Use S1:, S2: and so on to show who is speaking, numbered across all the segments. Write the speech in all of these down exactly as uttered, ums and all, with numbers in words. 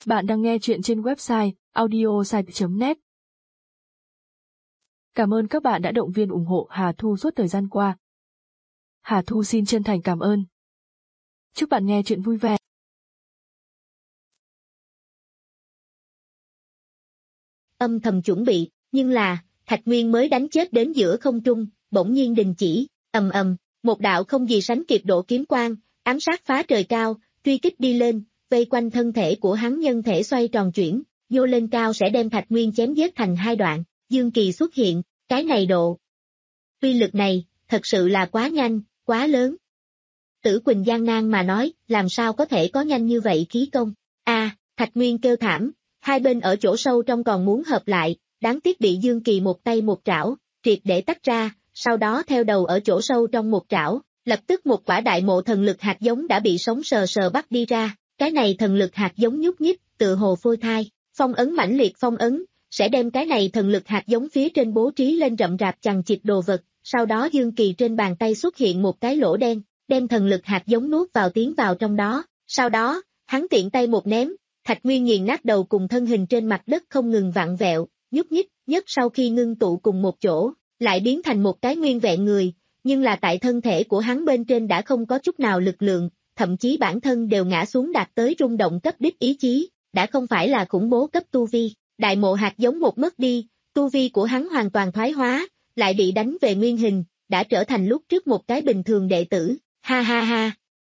S1: Bạn đang nghe chuyện trên website audiosite chấm net. Cảm ơn các bạn đã động viên ủng hộ Hà Thu suốt thời gian qua. Hà Thu xin chân thành cảm ơn. Chúc bạn nghe chuyện vui vẻ.
S2: Âm thầm chuẩn bị, nhưng là, Thạch Nguyên mới đánh chết đến giữa không trung, bỗng nhiên đình chỉ, ầm ầm, một đạo không gì sánh kịp độ kiếm quang, ám sát phá trời cao, truy kích đi lên, vây quanh thân thể của hắn nhân thể xoay tròn chuyển, nhô lên cao sẽ đem Thạch Nguyên chém giết thành hai đoạn. Dương Kỳ xuất hiện, cái này độ uy lực này, thật sự là quá nhanh, quá lớn. Tử Quỳnh gian nan mà nói, làm sao có thể có nhanh như vậy khí công? A, à, Thạch Nguyên kêu thảm, hai bên ở chỗ sâu trong còn muốn hợp lại, đáng tiếc bị Dương Kỳ một tay một trảo, triệt để tách ra, sau đó theo đầu ở chỗ sâu trong một trảo, lập tức một quả đại mộ thần lực hạt giống đã bị sống sờ sờ bắt đi ra, cái này thần lực hạt giống nhúc nhích, tựa hồ phôi thai, phong ấn mãnh liệt phong ấn, sẽ đem cái này thần lực hạt giống phía trên bố trí lên rậm rạp chằng chịt đồ vật, sau đó Dương Kỳ trên bàn tay xuất hiện một cái lỗ đen, đem thần lực hạt giống nuốt vào tiến vào trong đó, sau đó, hắn tiện tay một ném, Thạch Nguyên nghiền nát đầu cùng thân hình trên mặt đất không ngừng vặn vẹo, nhúc nhích, nhất sau khi ngưng tụ cùng một chỗ, lại biến thành một cái nguyên vẹn người, nhưng là tại thân thể của hắn bên trên đã không có chút nào lực lượng, thậm chí bản thân đều ngã xuống đạt tới rung động cấp đích ý chí, đã không phải là khủng bố cấp tu vi, đại mộ hạt giống một mất đi, tu vi của hắn hoàn toàn thoái hóa, lại bị đánh về nguyên hình, đã trở thành lúc trước một cái bình thường đệ tử, ha ha ha.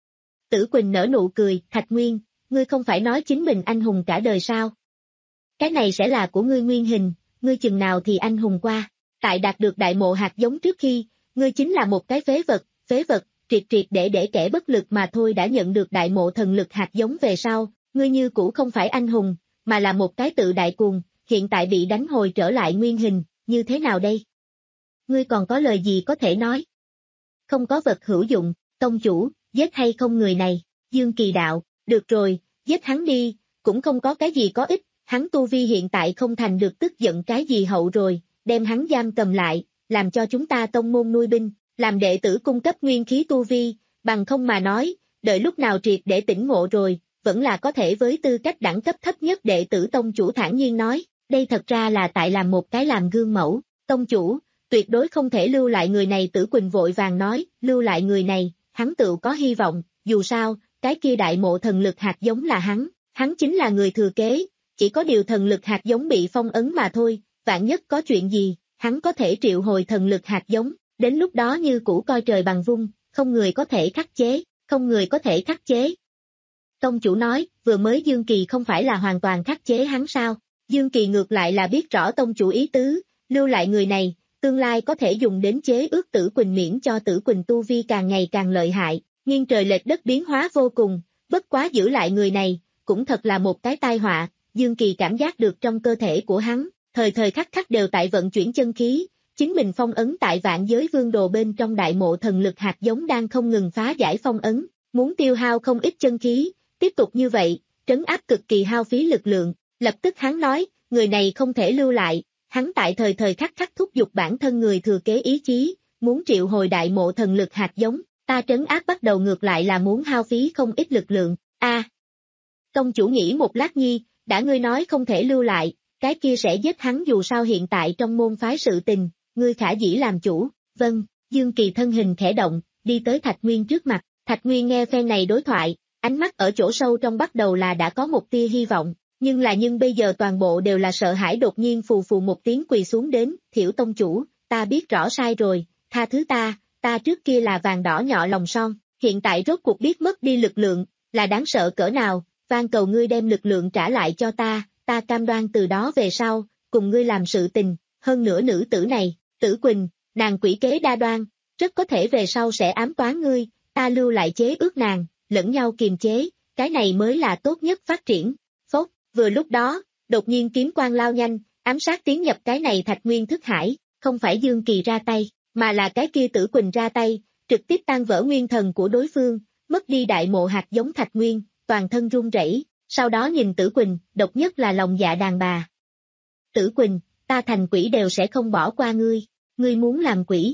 S2: Tử Quỳnh nở nụ cười, Thạch Nguyên, ngươi không phải nói chính mình anh hùng cả đời sao? Cái này sẽ là của ngươi nguyên hình, ngươi chừng nào thì anh hùng qua, tại đạt được đại mộ hạt giống trước khi, ngươi chính là một cái phế vật, phế vật, triệt triệt để để kẻ bất lực mà thôi đã nhận được đại mộ thần lực hạt giống về sau, ngươi như cũ không phải anh hùng, mà là một cái tự đại cuồng, hiện tại bị đánh hồi trở lại nguyên hình, như thế nào đây? Ngươi còn có lời gì có thể nói? Không có vật hữu dụng, tông chủ, giết hay không người này, Dương Kỳ đạo, được rồi, giết hắn đi, cũng không có cái gì có ích, hắn tu vi hiện tại không thành được tức giận cái gì hậu rồi, đem hắn giam cầm lại, làm cho chúng ta tông môn nuôi binh, làm đệ tử cung cấp nguyên khí tu vi, bằng không mà nói, đợi lúc nào triệt để tỉnh ngộ rồi, vẫn là có thể với tư cách đẳng cấp thấp nhất đệ tử tông chủ thản nhiên nói, đây thật ra là tại làm một cái làm gương mẫu, tông chủ, tuyệt đối không thể lưu lại người này. Tử Quỳnh vội vàng nói, lưu lại người này, hắn tự có hy vọng, dù sao, cái kia đại mộ thần lực hạt giống là hắn, hắn chính là người thừa kế, chỉ có điều thần lực hạt giống bị phong ấn mà thôi, vạn nhất có chuyện gì, hắn có thể triệu hồi thần lực hạt giống, đến lúc đó như cũ coi trời bằng vung, không người có thể khắc chế, không người có thể khắc chế. Tông chủ nói, vừa mới Dương Kỳ không phải là hoàn toàn khắc chế hắn sao, Dương Kỳ ngược lại là biết rõ tông chủ ý tứ, lưu lại người này, tương lai có thể dùng đến chế ước Tử Quỳnh miễn cho Tử Quỳnh tu vi càng ngày càng lợi hại, nghiêng trời lệch đất biến hóa vô cùng, bất quá giữ lại người này, cũng thật là một cái tai họa, Dương Kỳ cảm giác được trong cơ thể của hắn, thời thời khắc khắc đều tại vận chuyển chân khí, chính mình phong ấn tại vạn giới vương đồ bên trong đại mộ thần lực hạt giống đang không ngừng phá giải phong ấn, muốn tiêu hao không ít chân khí, tiếp tục như vậy, trấn áp cực kỳ hao phí lực lượng, lập tức hắn nói, người này không thể lưu lại, hắn tại thời thời khắc khắc thúc giục bản thân người thừa kế ý chí, muốn triệu hồi đại mộ thần lực hạt giống, ta trấn áp bắt đầu ngược lại là muốn hao phí không ít lực lượng, a. À, tông chủ nghĩ một lát nhi, đã ngươi nói không thể lưu lại, cái kia sẽ giết hắn dù sao hiện tại trong môn phái sự tình, ngươi khả dĩ làm chủ, vâng, Dương Kỳ thân hình khẽ động, đi tới Thạch Nguyên trước mặt, Thạch Nguyên nghe phen này đối thoại, ánh mắt ở chỗ sâu trong bắt đầu là đã có một tia hy vọng, nhưng là nhưng bây giờ toàn bộ đều là sợ hãi đột nhiên phù phù một tiếng quỳ xuống đến, Thiểu tông chủ, ta biết rõ sai rồi, tha thứ ta, ta trước kia là vàng đỏ nhọ lòng son, hiện tại rốt cuộc biết mất đi lực lượng, là đáng sợ cỡ nào, van cầu ngươi đem lực lượng trả lại cho ta, ta cam đoan từ đó về sau, cùng ngươi làm sự tình, hơn nữa nữ tử này, Tử Quỳnh, nàng quỷ kế đa đoan, rất có thể về sau sẽ ám toán ngươi, ta lưu lại chế ước nàng, lẫn nhau kiềm chế, cái này mới là tốt nhất phát triển. Phốt, vừa lúc đó, đột nhiên kiếm quang lao nhanh, ám sát tiến nhập cái này Thạch Nguyên thức hải, không phải Dương Kỳ ra tay, mà là cái kia Tử Quỳnh ra tay, trực tiếp tan vỡ nguyên thần của đối phương, mất đi đại mộ hạt giống Thạch Nguyên, toàn thân run rẩy, sau đó nhìn Tử Quỳnh, độc nhất là lòng dạ đàn bà. Tử Quỳnh, ta thành quỷ đều sẽ không bỏ qua ngươi, ngươi muốn làm quỷ.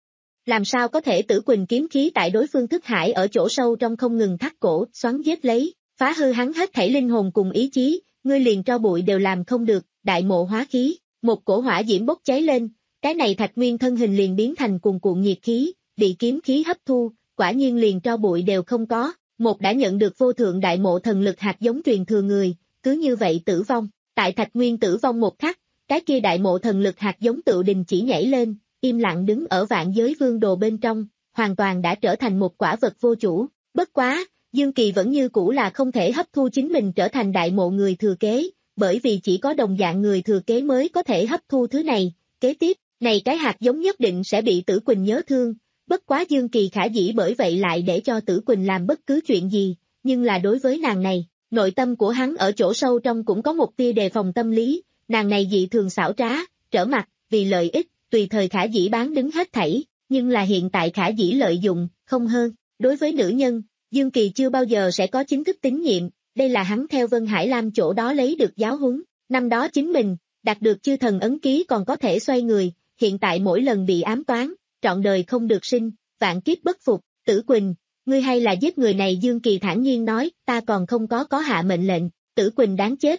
S2: Làm sao có thể? Tử Quỳnh kiếm khí tại đối phương thức hải ở chỗ sâu trong không ngừng thắt cổ, xoắn giết lấy, phá hư hắn hết thảy linh hồn cùng ý chí, ngươi liền tro bụi đều làm không được, đại mộ hóa khí, một cổ hỏa diễm bốc cháy lên, cái này Thạch Nguyên thân hình liền biến thành cuồn cuộn nhiệt khí, bị kiếm khí hấp thu, quả nhiên liền tro bụi đều không có, một đã nhận được vô thượng đại mộ thần lực hạt giống truyền thừa người, cứ như vậy tử vong, tại Thạch Nguyên tử vong một khắc, cái kia đại mộ thần lực hạt giống tự đình chỉ nhảy lên, im lặng đứng ở vạn giới vương đồ bên trong, hoàn toàn đã trở thành một quả vật vô chủ, bất quá, Dương Kỳ vẫn như cũ là không thể hấp thu chính mình trở thành đại mộ người thừa kế, bởi vì chỉ có đồng dạng người thừa kế mới có thể hấp thu thứ này, kế tiếp, này cái hạt giống nhất định sẽ bị Tử Quỳnh nhớ thương, bất quá Dương Kỳ khả dĩ bởi vậy lại để cho Tử Quỳnh làm bất cứ chuyện gì, nhưng là đối với nàng này, nội tâm của hắn ở chỗ sâu trong cũng có một tia đề phòng tâm lý, nàng này dị thường xảo trá, trở mặt, vì lợi ích, tùy thời khả dĩ bán đứng hết thảy, nhưng là hiện tại khả dĩ lợi dụng, không hơn, đối với nữ nhân, Dương Kỳ chưa bao giờ sẽ có chính thức tín nhiệm, đây là hắn theo Vân Hải Lam chỗ đó lấy được giáo huấn, năm đó chính mình, đạt được chư thần ấn ký còn có thể xoay người, hiện tại mỗi lần bị ám toán, trọn đời không được sinh, vạn kiếp bất phục, Tử Quỳnh, ngươi hay là giết người này Dương Kỳ thản nhiên nói, ta còn không có có hạ mệnh lệnh, Tử Quỳnh đáng chết.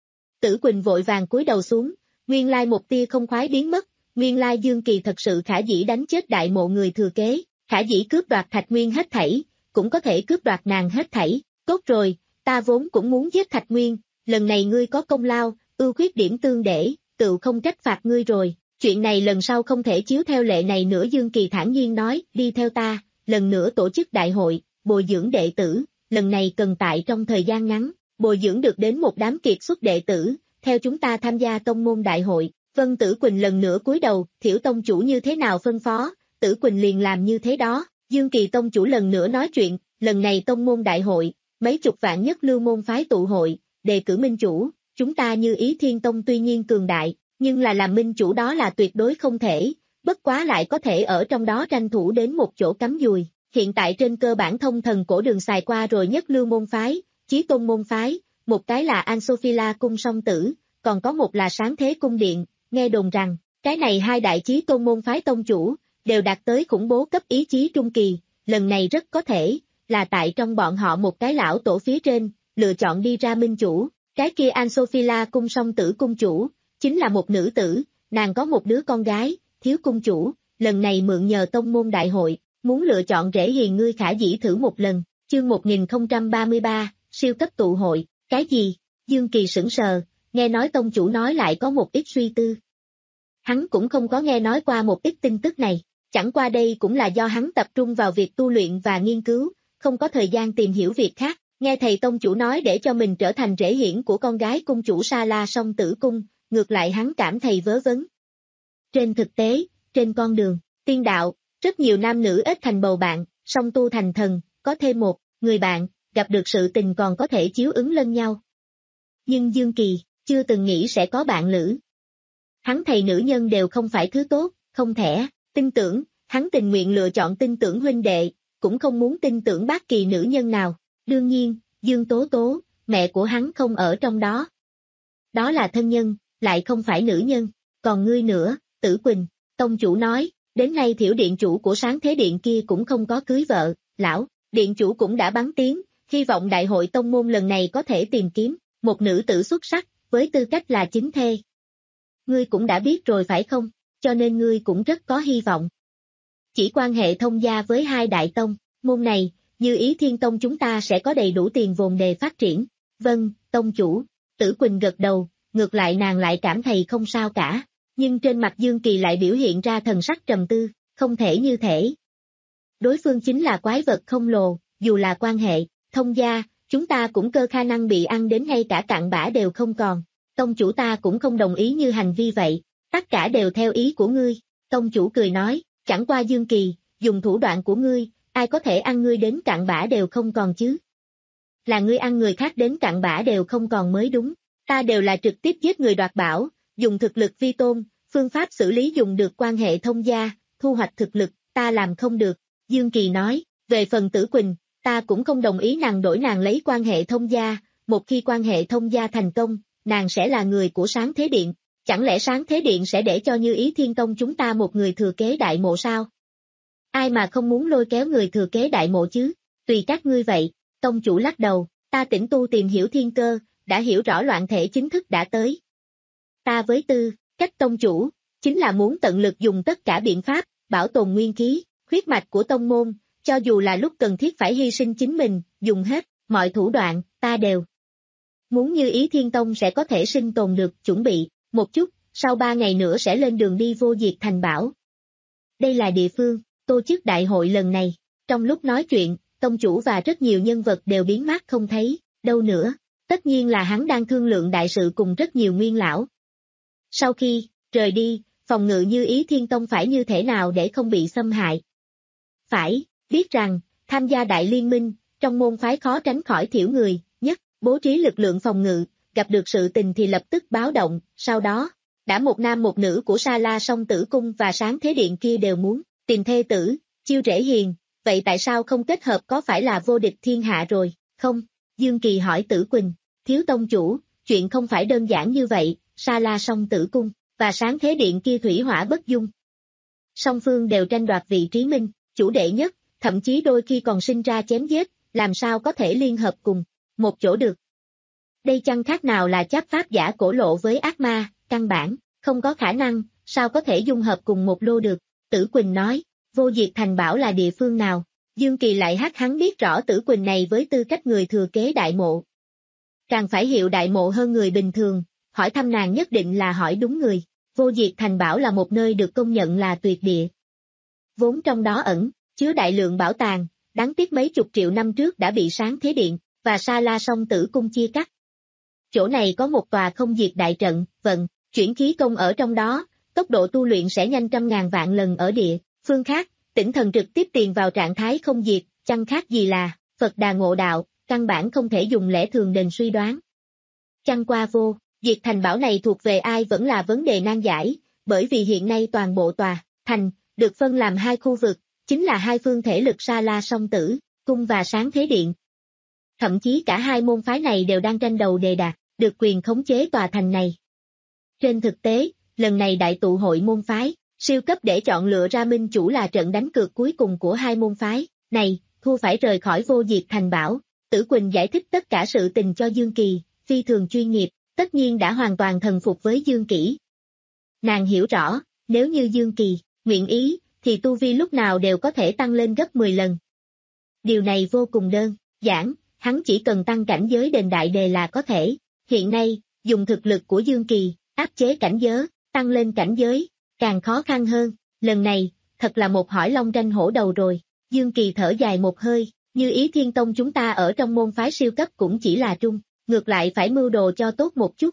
S2: Tử Quỳnh vội vàng cúi đầu xuống, nguyên lai một tia không khoái biến mất, nguyên lai Dương Kỳ thật sự khả dĩ đánh chết đại mộ người thừa kế, khả dĩ cướp đoạt Thạch Nguyên hết thảy, cũng có thể cướp đoạt nàng hết thảy, tốt rồi, ta vốn cũng muốn giết Thạch Nguyên, lần này ngươi có công lao, ưu khuyết điểm tương để, tự không trách phạt ngươi rồi, chuyện này lần sau không thể chiếu theo lệ này nữa Dương Kỳ thản nhiên nói, đi theo ta, lần nữa tổ chức đại hội, bồi dưỡng đệ tử, lần này cần tại trong thời gian ngắn, bồi dưỡng được đến một đám kiệt xuất đệ tử, theo chúng ta tham gia tông môn đại hội, Vân Tử Quỳnh lần nữa cúi đầu, Thiểu tông chủ như thế nào phân phó, Tử Quỳnh liền làm như thế đó, Dương Kỳ tông chủ lần nữa nói chuyện, lần này tông môn đại hội, mấy chục vạn nhất lưu môn phái tụ hội, đề cử minh chủ, chúng ta như Ý Thiên Tông tuy nhiên cường đại, nhưng là làm minh chủ đó là tuyệt đối không thể, bất quá lại có thể ở trong đó tranh thủ đến một chỗ cắm dùi, hiện tại trên cơ bản thông thần cổ đường xài qua rồi nhất lưu môn phái, Chí Tôn môn phái, một cái là An-Sophila cung song tử, còn có một là Sáng Thế cung điện, nghe đồn rằng, cái này hai đại Chí Tôn môn phái tông chủ, đều đạt tới khủng bố cấp ý chí trung kỳ, lần này rất có thể, là tại trong bọn họ một cái lão tổ phía trên, lựa chọn đi ra minh chủ, cái kia An-Sophila cung song tử cung chủ, chính là một nữ tử, nàng có một đứa con gái, thiếu cung chủ, lần này mượn nhờ tông môn đại hội, muốn lựa chọn rễ hiền ngươi khả dĩ thử một lần, chương một nghìn không trăm ba mươi ba, siêu cấp tụ hội, cái gì, Dương Kỳ sững sờ, nghe nói tông chủ nói lại có một ít suy tư. Hắn cũng không có nghe nói qua một ít tin tức này, chẳng qua đây cũng là do hắn tập trung vào việc tu luyện và nghiên cứu, không có thời gian tìm hiểu việc khác, nghe thầy tông chủ nói để cho mình trở thành rễ hiển của con gái cung chủ Sa La Song Tử Cung, ngược lại hắn cảm thấy vớ vẩn. Trên thực tế, trên con đường, tiên đạo, rất nhiều nam nữ ít thành bầu bạn, song tu thành thần, có thêm một người bạn, gặp được sự tình còn có thể chiếu ứng lẫn nhau. Nhưng Dương Kỳ, chưa từng nghĩ sẽ có bạn lữ. Hắn thầy nữ nhân đều không phải thứ tốt, không thể, tin tưởng, hắn tình nguyện lựa chọn tin tưởng huynh đệ, cũng không muốn tin tưởng bất kỳ nữ nhân nào. Đương nhiên, Dương Tố Tố, mẹ của hắn không ở trong đó. Đó là thân nhân, lại không phải nữ nhân, còn ngươi nữa, Tử Quỳnh, tông chủ nói, đến nay Thiểu điện chủ của Sáng Thế Điện kia cũng không có cưới vợ, lão, điện chủ cũng đã bắn tiếng, hy vọng đại hội tông môn lần này có thể tìm kiếm một nữ tử xuất sắc, với tư cách là chính thê. Ngươi cũng đã biết rồi phải không, cho nên ngươi cũng rất có hy vọng. Chỉ quan hệ thông gia với hai đại tông, môn này, như Ý Thiên Tông chúng ta sẽ có đầy đủ tiền vốn để phát triển. Vâng, tông chủ, Tử Quỳnh gật đầu, ngược lại nàng lại cảm thấy không sao cả, nhưng trên mặt Dương Kỳ lại biểu hiện ra thần sắc trầm tư, không thể như thể. Đối phương chính là quái vật khổng lồ, dù là quan hệ, thông gia, chúng ta cũng cơ khả năng bị ăn đến ngay cả cặn bã đều không còn. Tông chủ ta cũng không đồng ý như hành vi vậy, tất cả đều theo ý của ngươi. Tông chủ cười nói, chẳng qua Dương Kỳ, dùng thủ đoạn của ngươi, ai có thể ăn ngươi đến cặn bã đều không còn chứ? Là ngươi ăn người khác đến cặn bã đều không còn mới đúng, ta đều là trực tiếp giết người đoạt bảo, dùng thực lực vi tôn, phương pháp xử lý dùng được quan hệ thông gia, thu hoạch thực lực, ta làm không được. Dương Kỳ nói, về phần Tử Quỳnh, ta cũng không đồng ý nàng đổi nàng lấy quan hệ thông gia, một khi quan hệ thông gia thành công, nàng sẽ là người của Sáng Thế Điện, chẳng lẽ Sáng Thế Điện sẽ để cho Như Ý Thiên Tông chúng ta một người thừa kế đại mộ sao? Ai mà không muốn lôi kéo người thừa kế đại mộ chứ, tùy các ngươi vậy. Tông chủ lắc đầu, ta tĩnh tu tìm hiểu thiên cơ, đã hiểu rõ loạn thể chính thức đã tới. Ta với tư cách tông chủ, chính là muốn tận lực dùng tất cả biện pháp, bảo tồn nguyên khí, huyết mạch của tông môn, cho dù là lúc cần thiết phải hy sinh chính mình, dùng hết mọi thủ đoạn, ta đều muốn Như Ý Thiên Tông sẽ có thể sinh tồn được, chuẩn bị một chút, sau ba ngày nữa sẽ lên đường đi Vô Diệt Thành bảo. Đây là địa phương tổ chức đại hội lần này. Trong lúc nói chuyện, tông chủ và rất nhiều nhân vật đều biến mất không thấy đâu nữa. Tất nhiên là hắn đang thương lượng đại sự cùng rất nhiều nguyên lão. Sau khi rời đi, phòng ngự Như Ý Thiên Tông phải như thế nào để không bị xâm hại? Phải biết rằng, tham gia đại liên minh, trong môn phái khó tránh khỏi thiểu người, nhất, bố trí lực lượng phòng ngự, gặp được sự tình thì lập tức báo động, sau đó, đã một nam một nữ của Sa La Song Tử Cung và Sáng Thế Điện kia đều muốn tìm thê tử, chiêu rễ hiền, vậy tại sao không kết hợp, có phải là vô địch thiên hạ rồi, không? Dương Kỳ hỏi Tử Quỳnh, thiếu tông chủ, chuyện không phải đơn giản như vậy, Sa La Song Tử Cung và Sáng Thế Điện kia thủy hỏa bất dung. Song phương đều tranh đoạt vị trí minh, chủ đệ nhất, thậm chí đôi khi còn sinh ra chém giết, làm sao có thể liên hợp cùng một chỗ được. Đây chẳng khác nào là chấp pháp giả cổ lộ với ác ma, căn bản, không có khả năng, sao có thể dung hợp cùng một lô được. Tử Quỳnh nói, Vô Diệt Thành bảo là địa phương nào? Dương Kỳ lại hắc hắn biết rõ Tử Quỳnh này với tư cách người thừa kế đại mộ. Càng phải hiệu đại mộ hơn người bình thường, hỏi thăm nàng nhất định là hỏi đúng người. Vô Diệt Thành bảo là một nơi được công nhận là tuyệt địa. Vốn trong đó ẩn, chứa đại lượng bảo tàng, đáng tiếc mấy chục triệu năm trước đã bị Sáng Thế Điện và Sa La Song Tử Cung chia cắt. Chỗ này có một tòa không diệt đại trận, vận, chuyển khí công ở trong đó, tốc độ tu luyện sẽ nhanh trăm ngàn vạn lần ở địa phương khác, tỉnh thần trực tiếp tiền vào trạng thái không diệt, chẳng khác gì là Phật Đà ngộ đạo, căn bản không thể dùng lẽ thường đền suy đoán. Chẳng qua Vô Diệt Thành bảo này thuộc về ai vẫn là vấn đề nan giải, bởi vì hiện nay toàn bộ tòa thành được phân làm hai khu vực, chính là hai phương thể lực Sa La Song Tử Cung và Sáng Thế Điện. Thậm chí cả hai môn phái này đều đang tranh đầu đề đạt, được quyền khống chế tòa thành này. Trên thực tế, lần này đại tụ hội môn phái, siêu cấp để chọn lựa ra minh chủ là trận đánh cược cuối cùng của hai môn phái, này, thua phải rời khỏi Vô Diệt Thành bảo. Tử Quỳnh giải thích tất cả sự tình cho Dương Kỳ, phi thường chuyên nghiệp, tất nhiên đã hoàn toàn thần phục với Dương Kỷ. Nàng hiểu rõ, nếu như Dương Kỳ nguyện ý, thì tu vi lúc nào đều có thể tăng lên gấp mười lần. Điều này vô cùng đơn giản, hắn chỉ cần tăng cảnh giới đền đại đề là có thể. Hiện nay, dùng thực lực của Dương Kỳ, áp chế cảnh giới, tăng lên cảnh giới, càng khó khăn hơn. Lần này, thật là một hỏi long tranh hổ đầu rồi. Dương Kỳ thở dài một hơi, Như Ý Thiên Tông chúng ta ở trong môn phái siêu cấp cũng chỉ là trung, ngược lại phải mưu đồ cho tốt một chút.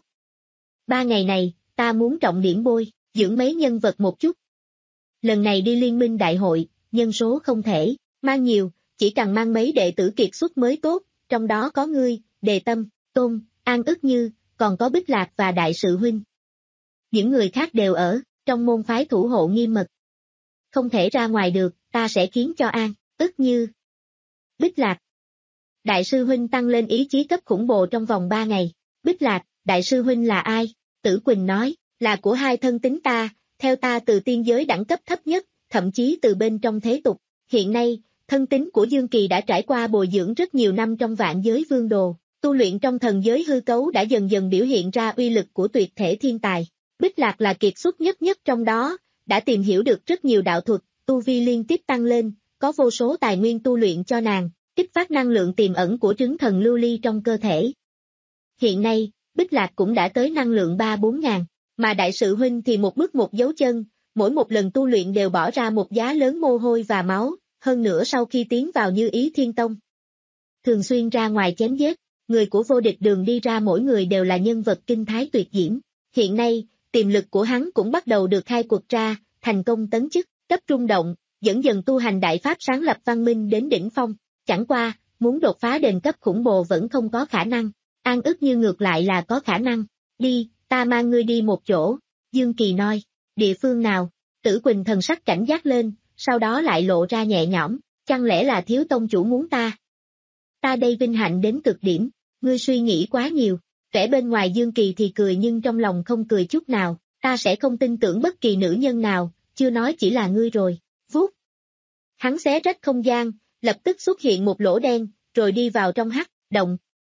S2: Ba ngày này, ta muốn trọng điểm bồi dưỡng mấy nhân vật một chút. Lần này đi liên minh đại hội, nhân số không thể mang nhiều, chỉ cần mang mấy đệ tử kiệt xuất mới tốt, trong đó có ngươi, Đề Tâm, Tôn, An Ức Như, còn có Bích Lạc và Đại Sự Huynh. Những người khác đều ở trong môn phái thủ hộ nghiêm mật. Không thể ra ngoài được, ta sẽ khiến cho An, Ức Như, Bích Lạc, Đại sư Huynh tăng lên ý chí cấp khủng bố trong vòng ba ngày. Bích Lạc, Đại sư Huynh là ai? Tử Quỳnh nói, là của hai thân tính ta, theo ta từ tiên giới đẳng cấp thấp nhất, thậm chí từ bên trong thế tục. Hiện nay, thân tính của Dương Kỳ đã trải qua bồi dưỡng rất nhiều năm trong vạn giới vương đồ, tu luyện trong thần giới hư cấu đã dần dần biểu hiện ra uy lực của tuyệt thể thiên tài. Bích Lạc là kiệt xuất nhất nhất trong đó, đã tìm hiểu được rất nhiều đạo thuật, tu vi liên tiếp tăng lên, có vô số tài nguyên tu luyện cho nàng, kích phát năng lượng tiềm ẩn của trứng thần lưu ly trong cơ thể. Hiện nay, Bích Lạc cũng đã tới năng lượng ba bốn ngàn, mà Đại Sự Huynh thì một bước một dấu chân, mỗi một lần tu luyện đều bỏ ra một giá lớn mồ hôi và máu, hơn nữa sau khi tiến vào Như Ý Thiên Tông. Thường xuyên ra ngoài chém giết, người của vô địch đường đi ra mỗi người đều là nhân vật kinh thái tuyệt diễm. Hiện nay, tiềm lực của hắn cũng bắt đầu được khai quật ra, thành công tấn chức, cấp trung động, dần dần tu hành đại pháp sáng lập văn minh đến đỉnh phong. Chẳng qua, muốn đột phá đền cấp khủng bố vẫn không có khả năng. An Ức Như ngược lại là có khả năng. Đi, ta mang ngươi đi một chỗ. Dương Kỳ nói, địa phương nào? Tử Quỳnh thần sắc cảnh giác lên, sau đó lại lộ ra nhẹ nhõm, chẳng lẽ là thiếu tông chủ muốn ta? Ta đây vinh hạnh đến cực điểm, ngươi suy nghĩ quá nhiều. Vẻ bên ngoài Dương Kỳ thì cười nhưng trong lòng không cười chút nào, ta sẽ không tin tưởng bất kỳ nữ nhân nào, chưa nói chỉ là ngươi rồi. Vút. Hắn xé rách không gian, lập tức xuất hiện một lỗ đen, rồi đi vào trong hắc động.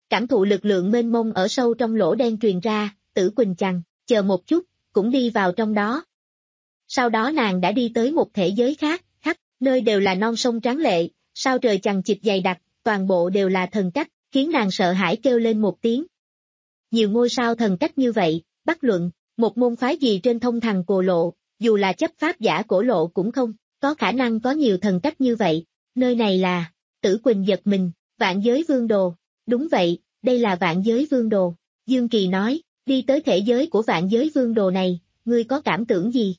S2: cảm thụ lực lượng mênh mông ở sâu trong lỗ đen truyền ra, Tử Quỳnh chằn, chờ một chút, cũng đi vào trong đó. Sau đó nàng đã đi tới một thể giới khác, khắp nơi đều là non sông tráng lệ, sao trời chằng chịt dày đặc, toàn bộ đều là thần cách, khiến nàng sợ hãi kêu lên một tiếng. Nhiều ngôi sao thần cách như vậy, bất luận, một môn phái gì trên thông thần cổ lộ, dù là chấp pháp giả cổ lộ cũng không có khả năng có nhiều thần cách như vậy, nơi này là, Tử Quỳnh giật mình, Vạn Giới Vương Đồ, đúng vậy, đây là Vạn Giới Vương Đồ, Dương Kỳ nói, đi tới thể giới của Vạn Giới Vương Đồ này, ngươi có cảm tưởng gì?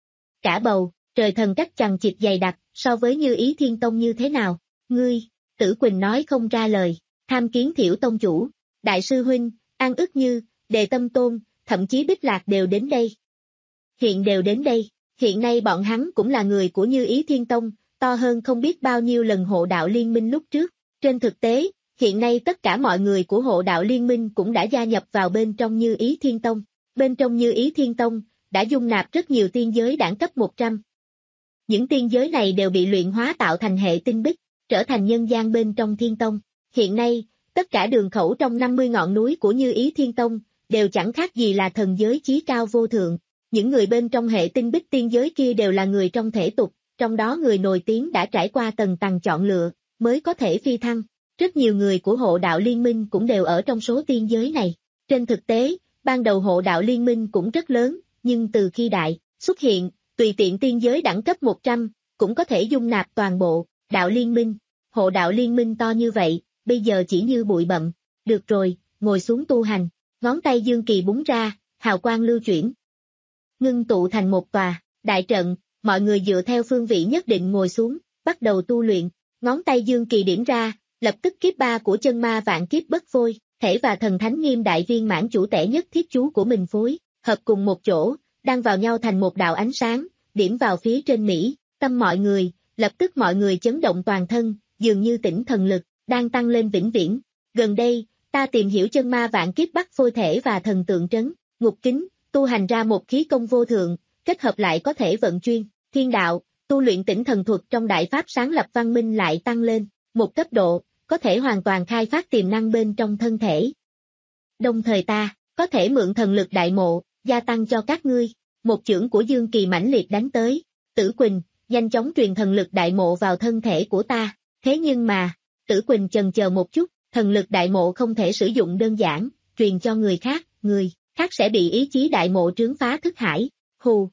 S2: Cả bầu, trời thần cách chằng chịt dày đặc, so với Như Ý Thiên Tông như thế nào? Ngươi, Tử Quỳnh nói không ra lời, tham kiến Thiểu Tông chủ, Đại sư huynh, An ức Như, Đề Tâm Tôn, thậm chí Bích Lạc đều đến đây. Hiện đều đến đây, hiện nay bọn hắn cũng là người của Như Ý Thiên Tông, to hơn không biết bao nhiêu lần hộ đạo liên minh lúc trước. Trên thực tế, hiện nay tất cả mọi người của hộ đạo liên minh cũng đã gia nhập vào bên trong Như Ý Thiên Tông. Bên trong Như Ý Thiên Tông, đã dung nạp rất nhiều tiên giới đẳng cấp một trăm. Những tiên giới này đều bị luyện hóa tạo thành hệ tinh bích, trở thành nhân gian bên trong Thiên Tông. Hiện nay, tất cả đường khẩu trong năm mươi ngọn núi của Như Ý Thiên Tông, đều chẳng khác gì là thần giới chí cao vô thượng. Những người bên trong hệ tinh bích tiên giới kia đều là người trong thể tục, trong đó người nổi tiếng đã trải qua tầng tầng chọn lựa, mới có thể phi thăng. Rất nhiều người của hộ đạo liên minh cũng đều ở trong số tiên giới này. Trên thực tế, ban đầu hộ đạo liên minh cũng rất lớn, nhưng từ khi đại xuất hiện, tùy tiện tiên giới đẳng cấp một trăm, cũng có thể dung nạp toàn bộ, đạo liên minh. Hộ đạo liên minh to như vậy, bây giờ chỉ như bụi bặm. Được rồi, ngồi xuống tu hành, ngón tay Dương Kỳ búng ra, hào quang lưu chuyển. Ngưng tụ thành một tòa, đại trận, mọi người dựa theo phương vị nhất định ngồi xuống, bắt đầu tu luyện. Ngón tay Dương Kỳ điểm ra, lập tức kiếp ba của chân ma vạn kiếp bất phôi, thể và thần thánh nghiêm đại viên mãn chủ tể nhất thiết chú của mình phối, hợp cùng một chỗ, đang vào nhau thành một đạo ánh sáng, điểm vào phía trên Mỹ, tâm mọi người, lập tức mọi người chấn động toàn thân, dường như tỉnh thần lực, đang tăng lên vĩnh viễn. Gần đây, ta tìm hiểu chân ma vạn kiếp bắt phôi thể và thần tượng trấn, ngục kính, tu hành ra một khí công vô thượng, kết hợp lại có thể vận chuyên, thiên đạo, tu luyện tỉnh thần thuật trong đại pháp sáng lập văn minh lại tăng lên, một cấp độ, có thể hoàn toàn khai phát tiềm năng bên trong thân thể. Đồng thời ta, có thể mượn thần lực đại mộ, gia tăng cho các ngươi, một chưởng của Dương Kỳ mãnh liệt đánh tới, Tử Quỳnh, nhanh chóng truyền thần lực đại mộ vào thân thể của ta, thế nhưng mà, Tử Quỳnh chần chờ một chút, thần lực đại mộ không thể sử dụng đơn giản, truyền cho người khác, người khác sẽ bị ý chí đại mộ trướng phá thức hải, hù.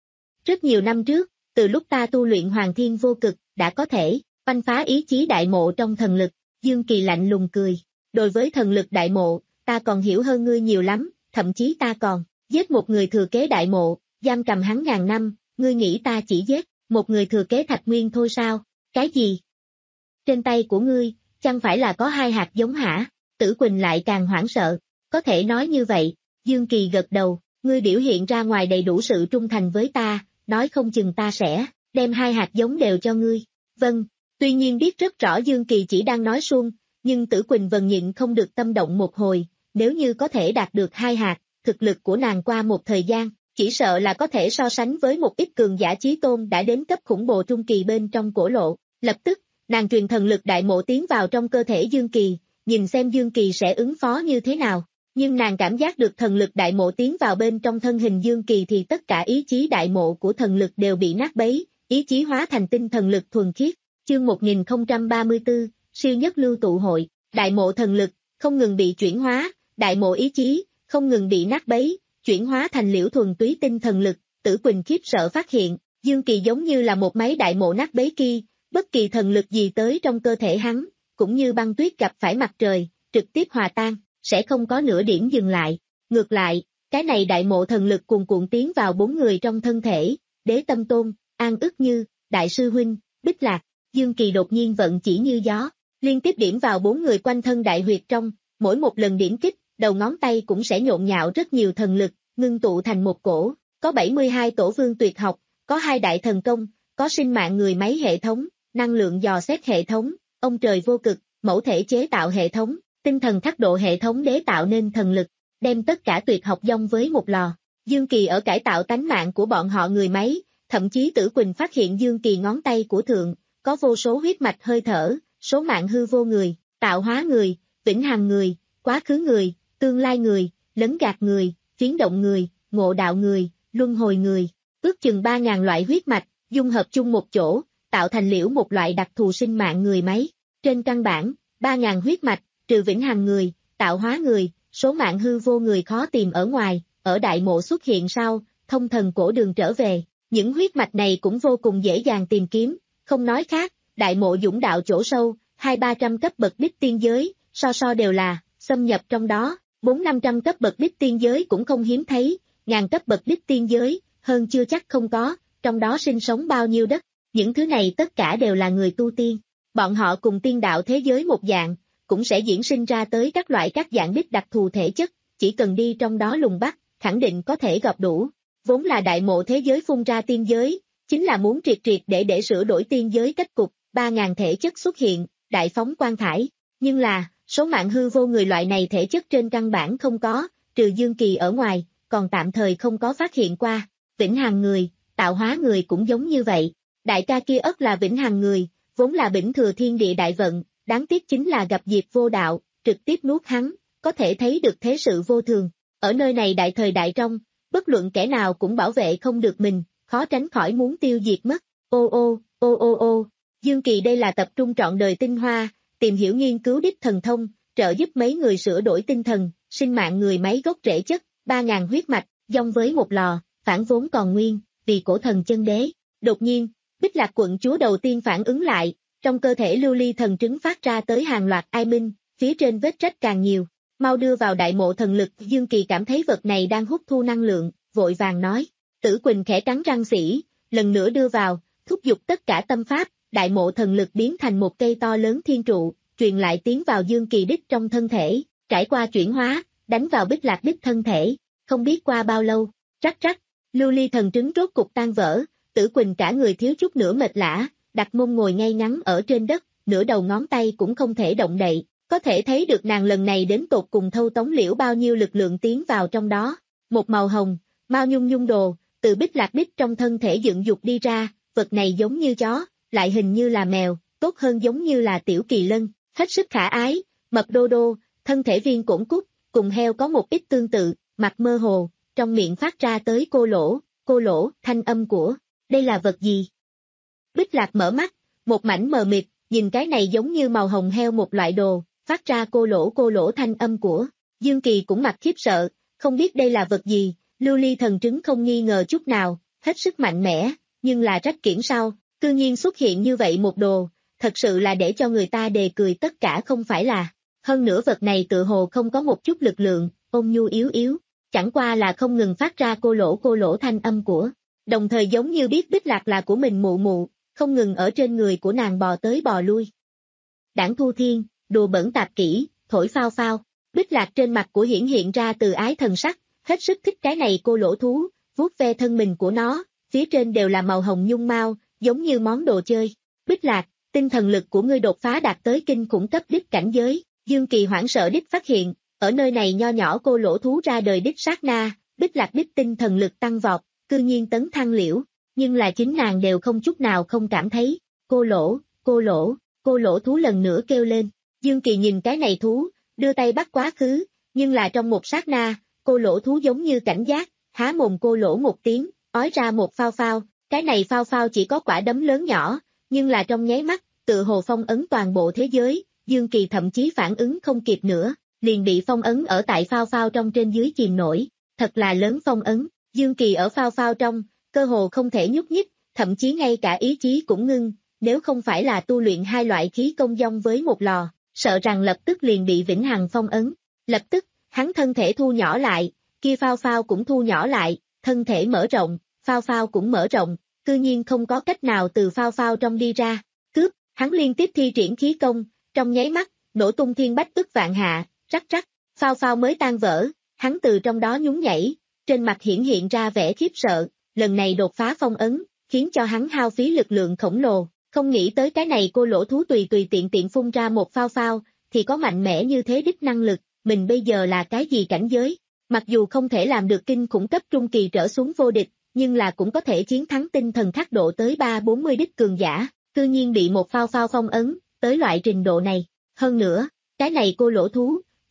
S2: Rất nhiều năm trước, từ lúc ta tu luyện Hoàng Thiên Vô Cực, đã có thể oanh phá ý chí đại mộ trong thần lực, Dương Kỳ lạnh lùng cười, đối với thần lực đại mộ, ta còn hiểu hơn ngươi nhiều lắm, thậm chí ta còn giết một người thừa kế đại mộ, giam cầm hắn ngàn năm, ngươi nghĩ ta chỉ giết một người thừa kế Thạch Nguyên thôi sao, cái gì? Trên tay của ngươi, chẳng phải là có hai hạt giống hả? Tử Quỳnh lại càng hoảng sợ, có thể nói như vậy, Dương Kỳ gật đầu, ngươi biểu hiện ra ngoài đầy đủ sự trung thành với ta, nói không chừng ta sẽ đem hai hạt giống đều cho ngươi. Vâng, tuy nhiên biết rất rõ Dương Kỳ chỉ đang nói suông, nhưng Tử Quỳnh vẫn nhịn không được tâm động một hồi, nếu như có thể đạt được hai hạt, thực lực của nàng qua một thời gian, chỉ sợ là có thể so sánh với một ít cường giả chí tôn đã đến cấp khủng bố trung kỳ bên trong cổ lộ. Lập tức, nàng truyền thần lực đại mộ tiến vào trong cơ thể Dương Kỳ, nhìn xem Dương Kỳ sẽ ứng phó như thế nào. Nhưng nàng cảm giác được thần lực đại mộ tiến vào bên trong thân hình Dương Kỳ thì tất cả ý chí đại mộ của thần lực đều bị nát bấy, ý chí hóa thành tinh thần lực thuần khiết. Chương một nghìn không trăm ba mươi tư, siêu nhất lưu tụ hội, đại mộ thần lực, không ngừng bị chuyển hóa, đại mộ ý chí, không ngừng bị nát bấy, chuyển hóa thành liễu thuần túy tinh thần lực. Tử Quỳnh khiếp sợ phát hiện, Dương Kỳ giống như là một máy đại mộ nát bấy kia, bất kỳ thần lực gì tới trong cơ thể hắn, cũng như băng tuyết gặp phải mặt trời, trực tiếp hòa tan, sẽ không có nửa điểm dừng lại. Ngược lại, cái này đại mộ thần lực cuồn cuộn tiến vào bốn người trong thân thể, Đế Tâm Tôn, An ức Như, Đại sư huynh, Bích Lạc. Dương Kỳ đột nhiên vận chỉ như gió, liên tiếp điểm vào bốn người quanh thân đại huyệt trong, mỗi một lần điểm kích, đầu ngón tay cũng sẽ nhộn nhạo rất nhiều thần lực, ngưng tụ thành một cổ, có bảy mươi hai tổ vương tuyệt học, có hai đại thần công, có sinh mạng người máy hệ thống, năng lượng dò xét hệ thống, ông trời vô cực, mẫu thể chế tạo hệ thống, tinh thần khắc độ hệ thống đế tạo nên thần lực, đem tất cả tuyệt học dông với một lò. Dương Kỳ ở cải tạo tánh mạng của bọn họ người máy, thậm chí Tử Quỳnh phát hiện Dương Kỳ ngón tay của thượng, có vô số huyết mạch hơi thở, số mạng hư vô người, tạo hóa người, vĩnh hằng người, quá khứ người, tương lai người, lấn gạt người, phiến động người, ngộ đạo người, luân hồi người, ước chừng ba ngàn loại huyết mạch, dung hợp chung một chỗ, tạo thành liễu một loại đặc thù sinh mạng người máy. Trên căn bản, ba ngàn huyết mạch, trừ vĩnh hằng người, tạo hóa người, số mạng hư vô người khó tìm ở ngoài, ở đại mộ xuất hiện sau, thông thần cổ đường trở về, những huyết mạch này cũng vô cùng dễ dàng tìm kiếm, không nói khác, đại mộ dũng đạo chỗ sâu, hai ba trăm cấp bậc đích tiên giới, so so đều là, xâm nhập trong đó, bốn năm trăm cấp bậc đích tiên giới cũng không hiếm thấy, ngàn cấp bậc đích tiên giới, hơn chưa chắc không có, trong đó sinh sống bao nhiêu đất, những thứ này tất cả đều là người tu tiên, bọn họ cùng tiên đạo thế giới một dạng, cũng sẽ diễn sinh ra tới các loại các dạng đích đặc thù thể chất, chỉ cần đi trong đó lùng bắt, khẳng định có thể gặp đủ. Vốn là đại mộ thế giới phun ra tiên giới, chính là muốn triệt triệt để để sửa đổi tiên giới cách cục, ba ngàn thể chất xuất hiện, đại phóng quang thải, nhưng là, số mạng hư vô người loại này thể chất trên căn bản không có, trừ Dương Kỳ ở ngoài, còn tạm thời không có phát hiện qua, vĩnh hằng người, tạo hóa người cũng giống như vậy, đại ca kia ất là vĩnh hằng người, vốn là bỉnh thừa thiên địa đại vận, đáng tiếc chính là gặp diệt vô đạo, trực tiếp nuốt hắn, có thể thấy được thế sự vô thường, ở nơi này đại thời đại trong, bất luận kẻ nào cũng bảo vệ không được mình, khó tránh khỏi muốn tiêu diệt mất, ô ô, ô ô ô, Dương Kỳ đây là tập trung trọn đời tinh hoa, tìm hiểu nghiên cứu đích thần thông, trợ giúp mấy người sửa đổi tinh thần, sinh mạng người máy gốc rễ chất, ba ngàn huyết mạch, dòng với một lò, phản vốn còn nguyên, vì cổ thần chân đế. Đột nhiên, Bích Lạc quận chúa đầu tiên phản ứng lại, trong cơ thể lưu ly thần trứng phát ra tới hàng loạt ai minh, phía trên vết rách càng nhiều, mau đưa vào đại mộ thần lực. Dương Kỳ cảm thấy vật này đang hút thu năng lượng, vội vàng nói, Tử Quỳnh khẽ cắn răng sĩ, lần nữa đưa vào, thúc giục tất cả tâm pháp, đại mộ thần lực biến thành một cây to lớn thiên trụ, truyền lại tiến vào Dương Kỳ đích trong thân thể, trải qua chuyển hóa, đánh vào Bích Lạc đích thân thể, không biết qua bao lâu, rắc rắc, lưu ly thần trứng rốt cục tan vỡ, Tử Quỳnh cả người thiếu chút nữa mệt lả, đặt mông ngồi ngay ngắn ở trên đất, nửa đầu ngón tay cũng không thể động đậy, có thể thấy được nàng lần này đến tột cùng thâu tống liễu bao nhiêu lực lượng tiến vào trong đó, một màu hồng, mau nhung nhung đồ, từ Bích Lạc đích trong thân thể dựng dục đi ra, vật này giống như chó, lại hình như là mèo, tốt hơn giống như là tiểu kỳ lân, hết sức khả ái, mập đô đô, thân thể viên củng cúc, cùng heo có một ít tương tự, mặt mơ hồ, trong miệng phát ra tới cô lỗ, cô lỗ, thanh âm của, đây là vật gì? Bích Lạc mở mắt, một mảnh mờ mịt, nhìn cái này giống như màu hồng heo một loại đồ, phát ra cô lỗ cô lỗ thanh âm của, Dương Kỳ cũng mặt khiếp sợ, không biết đây là vật gì, lưu ly thần trứng không nghi ngờ chút nào, hết sức mạnh mẽ, nhưng là rách kiển sau, cư nhiên xuất hiện như vậy một đồ, thật sự là để cho người ta đề cười tất cả không phải là, hơn nữa vật này tự hồ không có một chút lực lượng, ôn nhu yếu yếu, chẳng qua là không ngừng phát ra cô lỗ cô lỗ thanh âm của, đồng thời giống như biết Bích Lạc là của mình mụ mụ, không ngừng ở trên người của nàng bò tới bò lui. Đảng Thu Thiên, đùa bẩn tạp kỹ, thổi phao phao, Bích Lạc trên mặt của hiển hiện ra từ ái thần sắc, hết sức thích cái này cô lỗ thú, vuốt ve thân mình của nó, phía trên đều là màu hồng nhung mau, giống như món đồ chơi. Bích Lạc, tinh thần lực của ngươi đột phá đạt tới kinh khủng cấp đích cảnh giới, Dương Kỳ hoảng sợ đích phát hiện, ở nơi này nho nhỏ cô lỗ thú ra đời đích sát na, Bích Lạc đích tinh thần lực tăng vọt, cư nhiên tấn thăng liễu, nhưng là chính nàng đều không chút nào không cảm thấy, cô lỗ, cô lỗ, cô lỗ thú lần nữa kêu lên, Dương Kỳ nhìn cái này thú, đưa tay bắt quá khứ, nhưng là trong một sát na, cô lỗ thú giống như cảnh giác, há mồm cô lỗ một tiếng, ói ra một phao phao, cái này phao phao chỉ có quả đấm lớn nhỏ, nhưng là trong nháy mắt, tự hồ phong ấn toàn bộ thế giới, Dương Kỳ thậm chí phản ứng không kịp nữa, liền bị phong ấn ở tại phao phao trong trên dưới chìm nổi, thật là lớn phong ấn, Dương Kỳ ở phao phao trong, cơ hồ không thể nhúc nhích, thậm chí ngay cả ý chí cũng ngưng, nếu không phải là tu luyện hai loại khí công dong với một lò, sợ rằng lập tức liền bị vĩnh hằng phong ấn, lập tức, hắn thân thể thu nhỏ lại, kia phao phao cũng thu nhỏ lại, thân thể mở rộng, phao phao cũng mở rộng, cư nhiên không có cách nào từ phao phao trong đi ra, cướp, hắn liên tiếp thi triển khí công, trong nháy mắt, nổ tung thiên bách ức vạn hạ, rắc rắc, phao phao mới tan vỡ, hắn từ trong đó nhún nhảy, trên mặt hiển hiện ra vẻ khiếp sợ, lần này đột phá phong ấn, khiến cho hắn hao phí lực lượng khổng lồ, không nghĩ tới cái này cô lỗ thú tùy tùy tiện tiện phun ra một phao phao, thì có mạnh mẽ như thế đích năng lực, mình bây giờ là cái gì cảnh giới, mặc dù không thể làm được kinh khủng cấp trung kỳ trở xuống vô địch, nhưng là cũng có thể chiến thắng tinh thần khắc độ tới ba bốn mươi đích cường giả, cư nhiên bị một phao phao phong ấn, tới loại trình độ này, hơn nữa, cái này cô lỗ thú,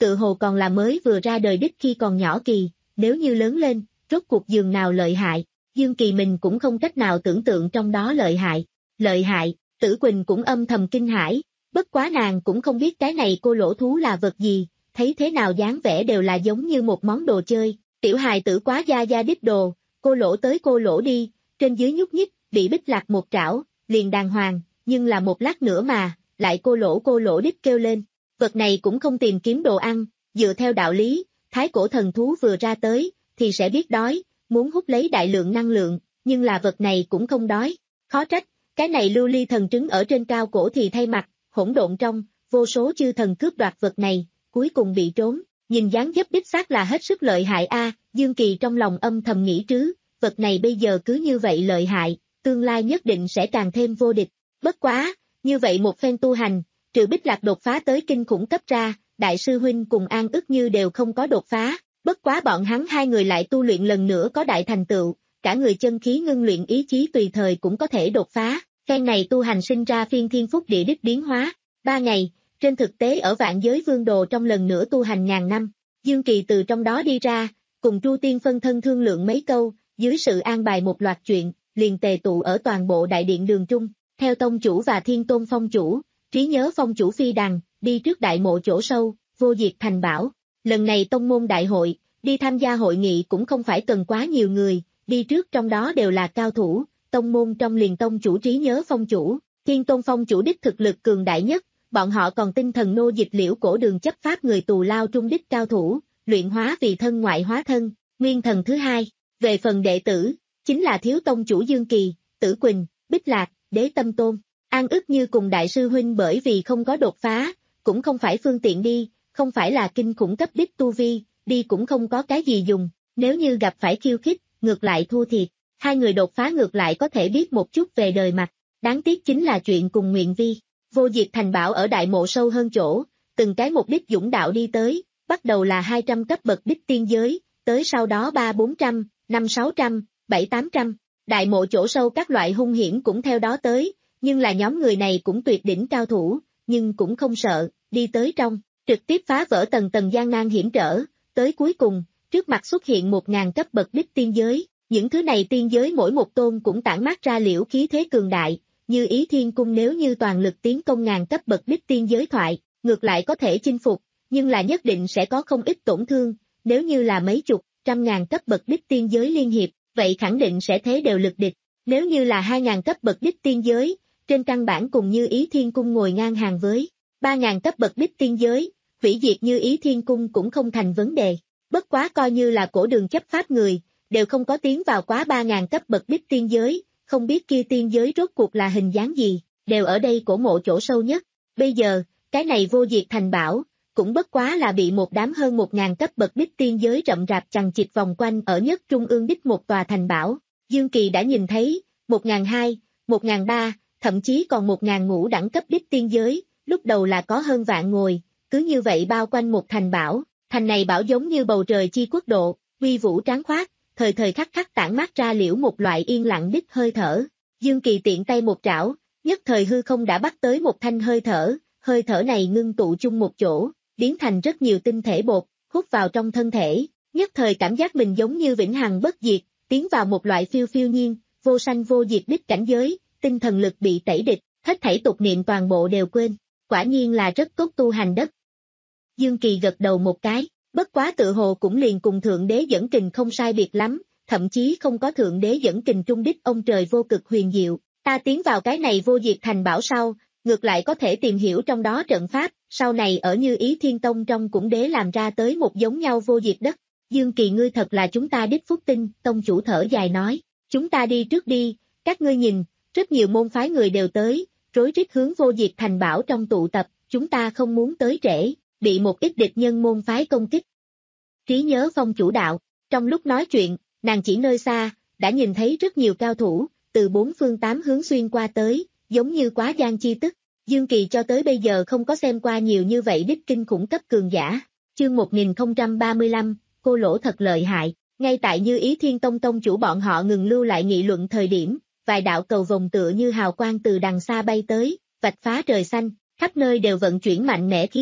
S2: tự hồ còn là mới vừa ra đời đích khi còn nhỏ kỳ, nếu như lớn lên, rốt cuộc giường nào lợi hại, Dương Kỳ mình cũng không cách nào tưởng tượng trong đó lợi hại. Lợi hại, Tử Quỳnh cũng âm thầm kinh hãi, bất quá nàng cũng không biết cái này cô lỗ thú là vật gì, thấy thế nào dáng vẻ đều là giống như một món đồ chơi, tiểu hài tử quá gia gia đích đồ, cô lỗ tới cô lỗ đi, trên dưới nhúc nhích, bị Bích Lạc một trảo, liền đàng hoàng, nhưng là một lát nữa mà, lại cô lỗ cô lỗ đích kêu lên, vật này cũng không tìm kiếm đồ ăn, dựa theo đạo lý, thái cổ thần thú vừa ra tới, thì sẽ biết đói, muốn hút lấy đại lượng năng lượng, nhưng là vật này cũng không đói, khó trách, cái này lưu ly thần trứng ở trên cao cổ thì thay mặt, hỗn độn trong, vô số chư thần cướp đoạt vật này, cuối cùng bị trốn, nhìn dáng dấp đích xác là hết sức lợi hại a. Dương Kỳ trong lòng âm thầm nghĩ trứ, vật này bây giờ cứ như vậy lợi hại, tương lai nhất định sẽ càng thêm vô địch, bất quá, như vậy một phen tu hành, trừ Bích Lạc đột phá tới kinh khủng cấp ra, đại sư huynh cùng An Ức Như đều không có đột phá, bất quá bọn hắn hai người lại tu luyện lần nữa có đại thành tựu, cả người chân khí ngưng luyện ý chí tùy thời cũng có thể đột phá, phen này tu hành sinh ra phiên thiên phúc địa đích biến hóa, ba ngày, trên thực tế ở vạn giới vương đồ trong lần nữa tu hành ngàn năm, Dương Kỳ từ trong đó đi ra, cùng Tru Tiên phân thân thương lượng mấy câu, dưới sự an bài một loạt chuyện, liền tề tụ ở toàn bộ đại điện đường trung, theo tông chủ và thiên tôn phong chủ, trí nhớ phong chủ phi đằng, đi trước đại mộ chỗ sâu, vô diệt thành bảo, lần này tông môn đại hội, đi tham gia hội nghị cũng không phải cần quá nhiều người, đi trước trong đó đều là cao thủ, tông môn trong liền tông chủ trí nhớ phong chủ, thiên tôn phong chủ đích thực lực cường đại nhất, bọn họ còn tinh thần nô dịch liễu cổ đường chấp pháp người tù lao trung đích cao thủ, luyện hóa vì thân ngoại hóa thân, nguyên thần thứ hai, về phần đệ tử, chính là thiếu tông chủ Dương Kỳ, Tử Quỳnh, Bích Lạc, Đế Tâm Tôn, An Ức Như cùng đại sư huynh bởi vì không có đột phá, cũng không phải phương tiện đi, không phải là kinh khủng cấp đích tu vi, đi cũng không có cái gì dùng, nếu như gặp phải khiêu khích, ngược lại thua thiệt, hai người đột phá ngược lại có thể biết một chút về đời mặt, đáng tiếc chính là chuyện cùng nguyện vi, vô diệt thành bảo ở đại mộ sâu hơn chỗ, từng cái mục đích dũng đạo đi tới, bắt đầu là hai trăm cấp bậc đích tiên giới, tới sau đó ba bốn trăm, năm sáu trăm, bảy tám trăm, đại mộ chỗ sâu các loại hung hiểm cũng theo đó tới, nhưng là nhóm người này cũng tuyệt đỉnh cao thủ, nhưng cũng không sợ, đi tới trong, trực tiếp phá vỡ tầng tầng gian nan hiểm trở, tới cuối cùng, trước mặt xuất hiện một ngàn cấp bậc đích tiên giới, những thứ này tiên giới mỗi một tôn cũng tản mát ra liễu khí thế cường đại, như Ý Thiên Cung nếu như toàn lực tiến công ngàn cấp bậc đích tiên giới thoại, ngược lại có thể chinh phục, nhưng là nhất định sẽ có không ít tổn thương, nếu như là mấy chục, trăm ngàn cấp bậc đích tiên giới liên hiệp, vậy khẳng định sẽ thế đều lực địch, nếu như là hai ngàn cấp bậc đích tiên giới, trên căn bản cùng như Ý Thiên Cung ngồi ngang hàng với ba ngàn cấp bậc đích tiên giới, hủy diệt như Ý Thiên Cung cũng không thành vấn đề, bất quá coi như là cổ đường chấp pháp người, đều không có tiến vào quá ba ngàn cấp bậc đích tiên giới, không biết kia tiên giới rốt cuộc là hình dáng gì, đều ở đây cổ mộ chỗ sâu nhất, bây giờ, cái này vô diệt thành bảo, cũng bất quá là bị một đám hơn một ngàn cấp bậc đích tiên giới rậm rạp chằng chịt vòng quanh ở nhất trung ương đích một tòa thành bảo, Dương Kỳ đã nhìn thấy, một ngàn hai, một ngàn ba, thậm chí còn một ngàn ngũ đẳng cấp đích tiên giới, lúc đầu là có hơn vạn ngồi, cứ như vậy bao quanh một thành bảo, thành này bảo giống như bầu trời chi quốc độ, uy vũ tráng khoát, thời thời khắc khắc tản mát ra liễu một loại yên lặng đích hơi thở, Dương Kỳ tiện tay một trảo, nhất thời hư không đã bắt tới một thanh hơi thở, hơi thở này ngưng tụ chung một chỗ, biến thành rất nhiều tinh thể bột, hút vào trong thân thể, nhất thời cảm giác mình giống như vĩnh hằng bất diệt, tiến vào một loại phiêu phiêu nhiên, vô sanh vô diệt đích cảnh giới, tinh thần lực bị tẩy địch, hết thảy tục niệm toàn bộ đều quên, quả nhiên là rất tốt tu hành đất. Dương Kỳ gật đầu một cái, bất quá tự hồ cũng liền cùng Thượng Đế dẫn kình không sai biệt lắm, thậm chí không có Thượng Đế dẫn kình trung đích ông trời vô cực huyền diệu, ta tiến vào cái này vô diệt thành bảo sau, ngược lại có thể tìm hiểu trong đó trận pháp, sau này ở Như Ý Thiên Tông trong cũng đế làm ra tới một giống nhau vô diệt đất. Dương Kỳ ngươi thật là chúng ta đích phúc tinh, tông chủ thở dài nói, chúng ta đi trước đi, các ngươi nhìn, rất nhiều môn phái người đều tới, rối rít hướng vô diệt thành bảo trong tụ tập, chúng ta không muốn tới trễ, bị một ít địch nhân môn phái công kích. Trí nhớ phong chủ đạo, trong lúc nói chuyện, nàng chỉ nơi xa, đã nhìn thấy rất nhiều cao thủ, từ bốn phương tám hướng xuyên qua tới, giống như quá gian chi tức. Dương Kỳ cho tới bây giờ không có xem qua nhiều như vậy đích kinh khủng cấp cường giả. Chương một nghìn không trăm ba mươi lăm, cô lỗ thật lợi hại. Ngay tại Như Ý Thiên Tông tông chủ bọn họ ngừng lưu lại nghị luận thời điểm, vài đạo cầu vồng tựa như hào quang từ đằng xa bay tới, vạch phá trời xanh, khắp nơi đều vận chuyển mạnh mẽ khí tức.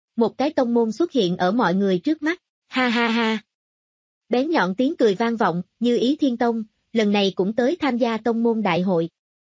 S2: một cái tông môn xuất hiện ở mọi người trước mắt, ha ha ha. Bén nhọn tiếng cười vang vọng, Như Ý Thiên Tông, lần này cũng tới tham gia tông môn đại hội.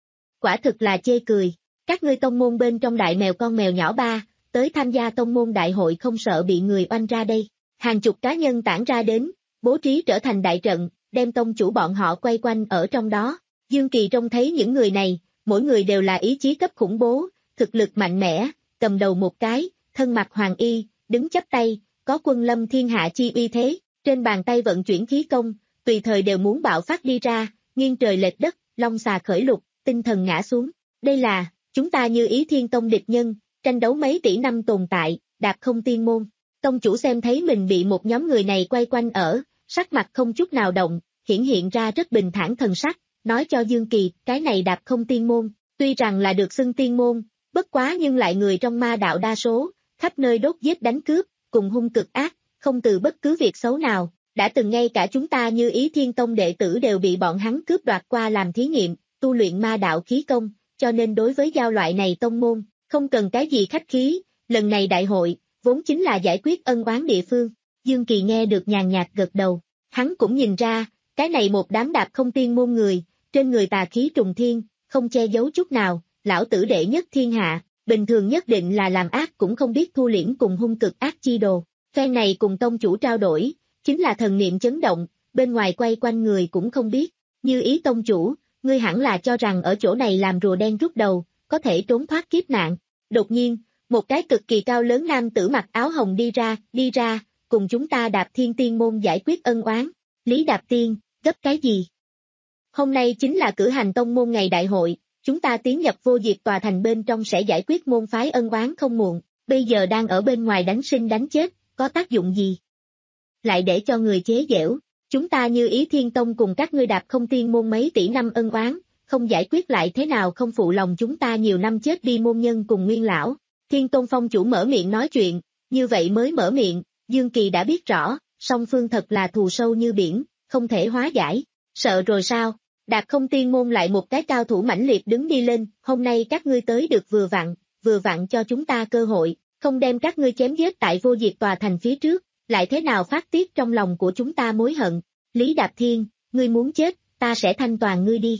S2: Quả thực là chê cười, các ngươi tông môn bên trong đại mèo con mèo nhỏ ba, tới tham gia tông môn đại hội không sợ bị người oanh ra đây. Hàng chục cá nhân tản ra đến, bố trí trở thành đại trận, đem tông chủ bọn họ quay quanh ở trong đó. Dương Kỳ trông thấy những người này, mỗi người đều là ý chí cấp khủng bố, thực lực mạnh mẽ, cầm đầu một cái, thân mặc hoàng y, đứng chắp tay, có quân lâm thiên hạ chi uy thế, trên bàn tay vận chuyển khí công, tùy thời đều muốn bạo phát đi ra, nghiêng trời lệch đất, long xà khởi lục, tinh thần ngã xuống. Đây là, chúng ta Như Ý Thiên Tông địch nhân, tranh đấu mấy tỷ năm tồn tại, đạp không tiên môn. Tông chủ xem thấy mình bị một nhóm người này quay quanh ở, sắc mặt không chút nào động, hiển hiện ra rất bình thản thần sắc, nói cho Dương Kỳ, cái này đạp không tiên môn, tuy rằng là được xưng tiên môn, bất quá nhưng lại người trong ma đạo đa số, khắp nơi đốt giết đánh cướp, cùng hung cực ác, không từ bất cứ việc xấu nào, đã từng ngay cả chúng ta Như Ý Thiên Tông đệ tử đều bị bọn hắn cướp đoạt qua làm thí nghiệm, tu luyện ma đạo khí công, cho nên đối với giao loại này tông môn, không cần cái gì khách khí, lần này đại hội, vốn chính là giải quyết ân oán địa phương. Dương Kỳ nghe được nhàn nhạt gật đầu, hắn cũng nhìn ra, cái này một đám đạp không tiên môn người, trên người tà khí trùng thiên, không che giấu chút nào, lão tử đệ nhất thiên hạ, bình thường nhất định là làm ác cũng không biết thu liễm cùng hung cực ác chi đồ. Phen này cùng tông chủ trao đổi, chính là thần niệm chấn động, bên ngoài quay quanh người cũng không biết. Như Ý tông chủ, ngươi hẳn là cho rằng ở chỗ này làm rùa đen rút đầu, có thể trốn thoát kiếp nạn. Đột nhiên, một cái cực kỳ cao lớn nam tử mặc áo hồng đi ra, đi ra, cùng chúng ta Đạp Thiên Tiên môn giải quyết ân oán. Lý Đạp Tiên, gấp cái gì? Hôm nay chính là cử hành tông môn ngày đại hội, chúng ta tiến nhập vô diệt tòa thành bên trong sẽ giải quyết môn phái ân oán không muộn, bây giờ đang ở bên ngoài đánh sinh đánh chết, có tác dụng gì? Lại để cho người chế giễu, chúng ta Như Ý Thiên Tông cùng các ngươi Đạp không tiên môn mấy tỷ năm ân oán, không giải quyết lại thế nào không phụ lòng chúng ta nhiều năm chết đi môn nhân cùng nguyên lão. Thiên Tôn Phong chủ mở miệng nói chuyện, như vậy mới mở miệng, Dương Kỳ đã biết rõ, song phương thật là thù sâu như biển, không thể hóa giải, sợ rồi sao? Đạp không tiên môn lại một cái cao thủ mãnh liệt đứng đi lên, hôm nay các ngươi tới được vừa vặn, vừa vặn cho chúng ta cơ hội, không đem các ngươi chém giết tại vô diệt tòa thành phía trước, lại thế nào phát tiết trong lòng của chúng ta mối hận. Lý Đạp Thiên, ngươi muốn chết, ta sẽ thanh toàn ngươi đi.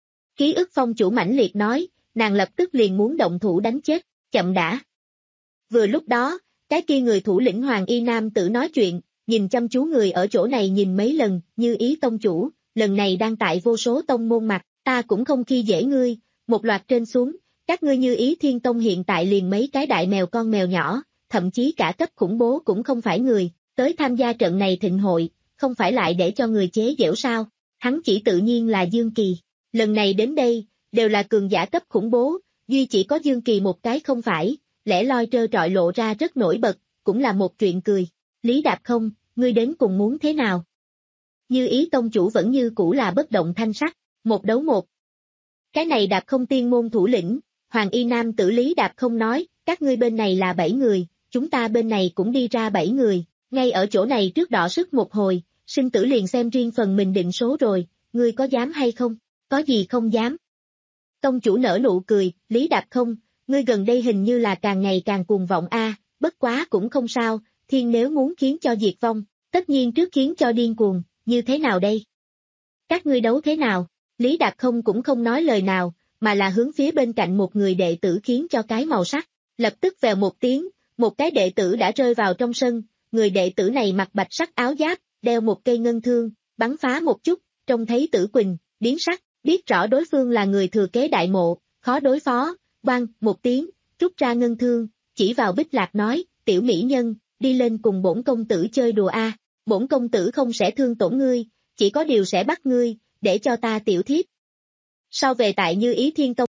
S2: Ký ức phong chủ mãnh liệt nói, nàng lập tức liền muốn động thủ đánh chết, chậm đã. Vừa lúc đó, cái kia người thủ lĩnh Hoàng Y Nam tử nói chuyện, nhìn chăm chú người ở chỗ này nhìn mấy lần, Như Ý tông chủ, lần này đang tại vô số tông môn mặt, ta cũng không khi dễ ngươi, một loạt trên xuống, các ngươi Như Ý Thiên Tông hiện tại liền mấy cái đại mèo con mèo nhỏ, thậm chí cả cấp khủng bố cũng không phải người, tới tham gia trận này thịnh hội, không phải lại để cho người chế giễu sao? Hắn chỉ tự nhiên là Dương Kỳ, lần này đến đây, đều là cường giả cấp khủng bố, duy chỉ có Dương Kỳ một cái không phải, lẻ loi trơ trọi lộ ra rất nổi bật, cũng là một chuyện cười. Lý Đạp không, ngươi đến cùng muốn thế nào? Như Ý tông chủ vẫn như cũ là bất động thanh sắc, một đấu một. Cái này Đạp không tiên môn thủ lĩnh, Hoàng Y Nam tử Lý Đạp không nói, các ngươi bên này là bảy người, chúng ta bên này cũng đi ra bảy người, ngay ở chỗ này trước đọ sức một hồi, sinh tử liền xem riêng phần mình định số rồi, ngươi có dám hay không? Có gì không dám? Tông chủ nở nụ cười, Lý Đạp không, ngươi gần đây hình như là càng ngày càng cuồng vọng a, bất quá cũng không sao, thiên nếu muốn khiến cho diệt vong, tất nhiên trước khiến cho điên cuồng, như thế nào đây? Các ngươi đấu thế nào? Lý Đạp không cũng không nói lời nào, mà là hướng phía bên cạnh một người đệ tử khiến cho cái màu sắc, lập tức vèo một tiếng, một cái đệ tử đã rơi vào trong sân, người đệ tử này mặc bạch sắc áo giáp, đeo một cây ngân thương, bắn phá một chút, trông thấy Tử Quỳnh, biến sắc, biết rõ đối phương là người thừa kế đại mộ, khó đối phó, oang, một tiếng, rút ra ngân thương, chỉ vào Bích Lạc nói, tiểu mỹ nhân, đi lên cùng bổn công tử chơi đùa a, bổn công tử không sẽ thương tổn ngươi, chỉ có điều sẽ bắt ngươi, để cho ta tiểu thiếp. Sau về tại Như Ý Thiên Tông.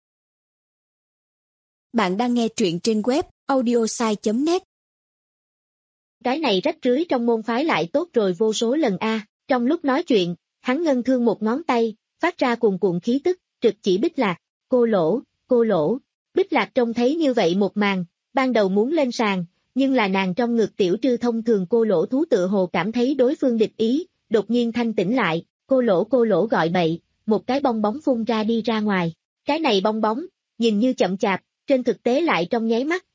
S3: Bạn đang nghe truyện trên web audiosai chấm net.
S2: Cái này rách rưới trong môn phái lại tốt rồi vô số lần a. Trong lúc nói chuyện, hắn ngân thương một ngón tay, phát ra cuồn cuộn khí tức, trực chỉ Bích Lạc, cô lỗ, cô lỗ. Bích Lạc trông thấy như vậy một màn, ban đầu muốn lên sàn, nhưng là nàng trong ngực tiểu trư thông thường cô lỗ thú tự hồ cảm thấy đối phương địch ý, đột nhiên thanh tỉnh lại, cô lỗ cô lỗ gọi bậy, một cái bong bóng phun ra đi ra ngoài. Cái này bong bóng, nhìn như chậm chạp, trên thực tế lại trong nháy mắt,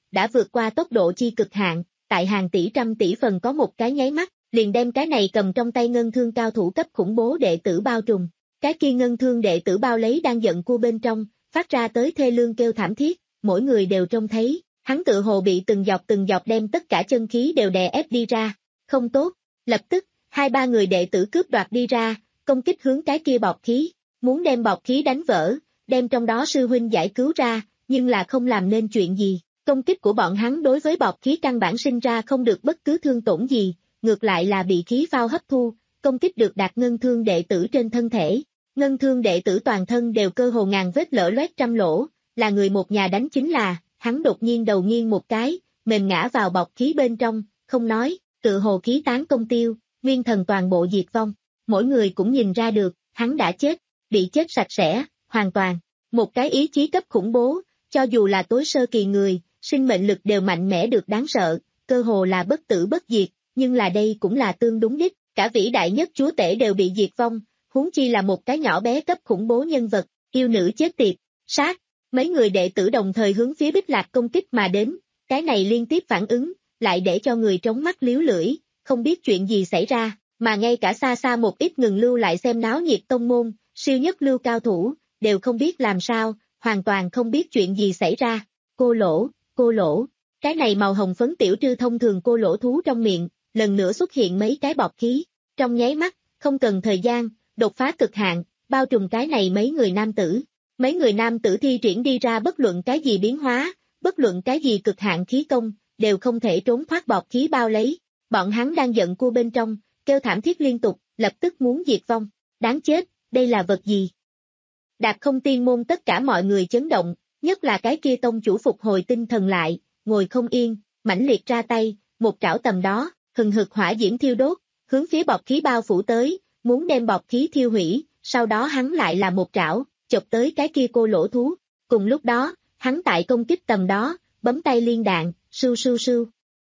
S2: đã vượt qua tốc độ chi cực hạn, tại hàng tỷ trăm tỷ phần có một cái nháy mắt, liền đem cái này cầm trong tay ngân thương cao thủ cấp khủng bố đệ tử bao trùm. Cái kia ngân thương đệ tử bao lấy đang giận cua bên trong, phát ra tới thê lương kêu thảm thiết, mỗi người đều trông thấy, hắn tự hồ bị từng dọc từng dọc đem tất cả chân khí đều đè ép đi ra. Không tốt, lập tức, hai ba người đệ tử cướp đoạt đi ra, công kích hướng cái kia bọt khí, muốn đem bọt khí đánh vỡ, đem trong đó sư huynh giải cứu ra, nhưng là không làm nên chuyện gì. Công kích của bọn hắn đối với bọt khí căn bản sinh ra không được bất cứ thương tổn gì, ngược lại là bị khí phao hấp thu, công kích được đạt ngân thương đệ tử trên thân thể. Ngân thương đệ tử toàn thân đều cơ hồ ngàn vết lở loét trăm lỗ, là người một nhà đánh chính là, hắn đột nhiên đầu nghiêng một cái, mềm ngã vào bọt khí bên trong, không nói, tự hồ khí tán công tiêu, nguyên thần toàn bộ diệt vong. Mỗi người cũng nhìn ra được, hắn đã chết, bị chết sạch sẽ, hoàn toàn. Một cái ý chí cấp khủng bố, cho dù là tối sơ kỳ người, sinh mệnh lực đều mạnh mẽ được đáng sợ, cơ hồ là bất tử bất diệt, nhưng là đây cũng là tương đúng đích, cả vĩ đại nhất chúa tể đều bị diệt vong, huống chi là một cái nhỏ bé cấp khủng bố nhân vật, yêu nữ chết tiệt, sát. Mấy người đệ tử đồng thời hướng phía Bích Lạc công kích mà đến, cái này liên tiếp phản ứng, lại để cho người trống mắt liếu lưỡi, không biết chuyện gì xảy ra, mà ngay cả xa xa một ít ngừng lưu lại xem náo nhiệt tông môn, siêu nhất lưu cao thủ, đều không biết làm sao, hoàn toàn không biết chuyện gì xảy ra. Cô lỗ, cô lỗ, cái này màu hồng phấn tiểu trư thông thường cô lỗ thú trong miệng, lần nữa xuất hiện mấy cái bọt khí, trong nháy mắt, không cần thời gian, đột phá cực hạn, bao trùm cái này mấy người nam tử. Mấy người nam tử thi triển đi ra bất luận cái gì biến hóa, bất luận cái gì cực hạn khí công, đều không thể trốn thoát bọt khí bao lấy. Bọn hắn đang giận cua bên trong, kêu thảm thiết liên tục, lập tức muốn diệt vong. Đáng chết, đây là vật gì? Đạt Không Tiên môn tất cả mọi người chấn động, nhất là cái kia tông chủ phục hồi tinh thần lại, ngồi không yên, mãnh liệt ra tay, một trảo tầm đó, hừng hực hỏa diễm thiêu đốt, hướng phía bọt khí bao phủ tới, muốn đem bọt khí thiêu hủy, sau đó hắn lại là một trảo, chộp tới cái kia cô lỗ thú. Cùng lúc đó, hắn tại công kích tầm đó, bấm tay liên đạn, sưu sưu sưu.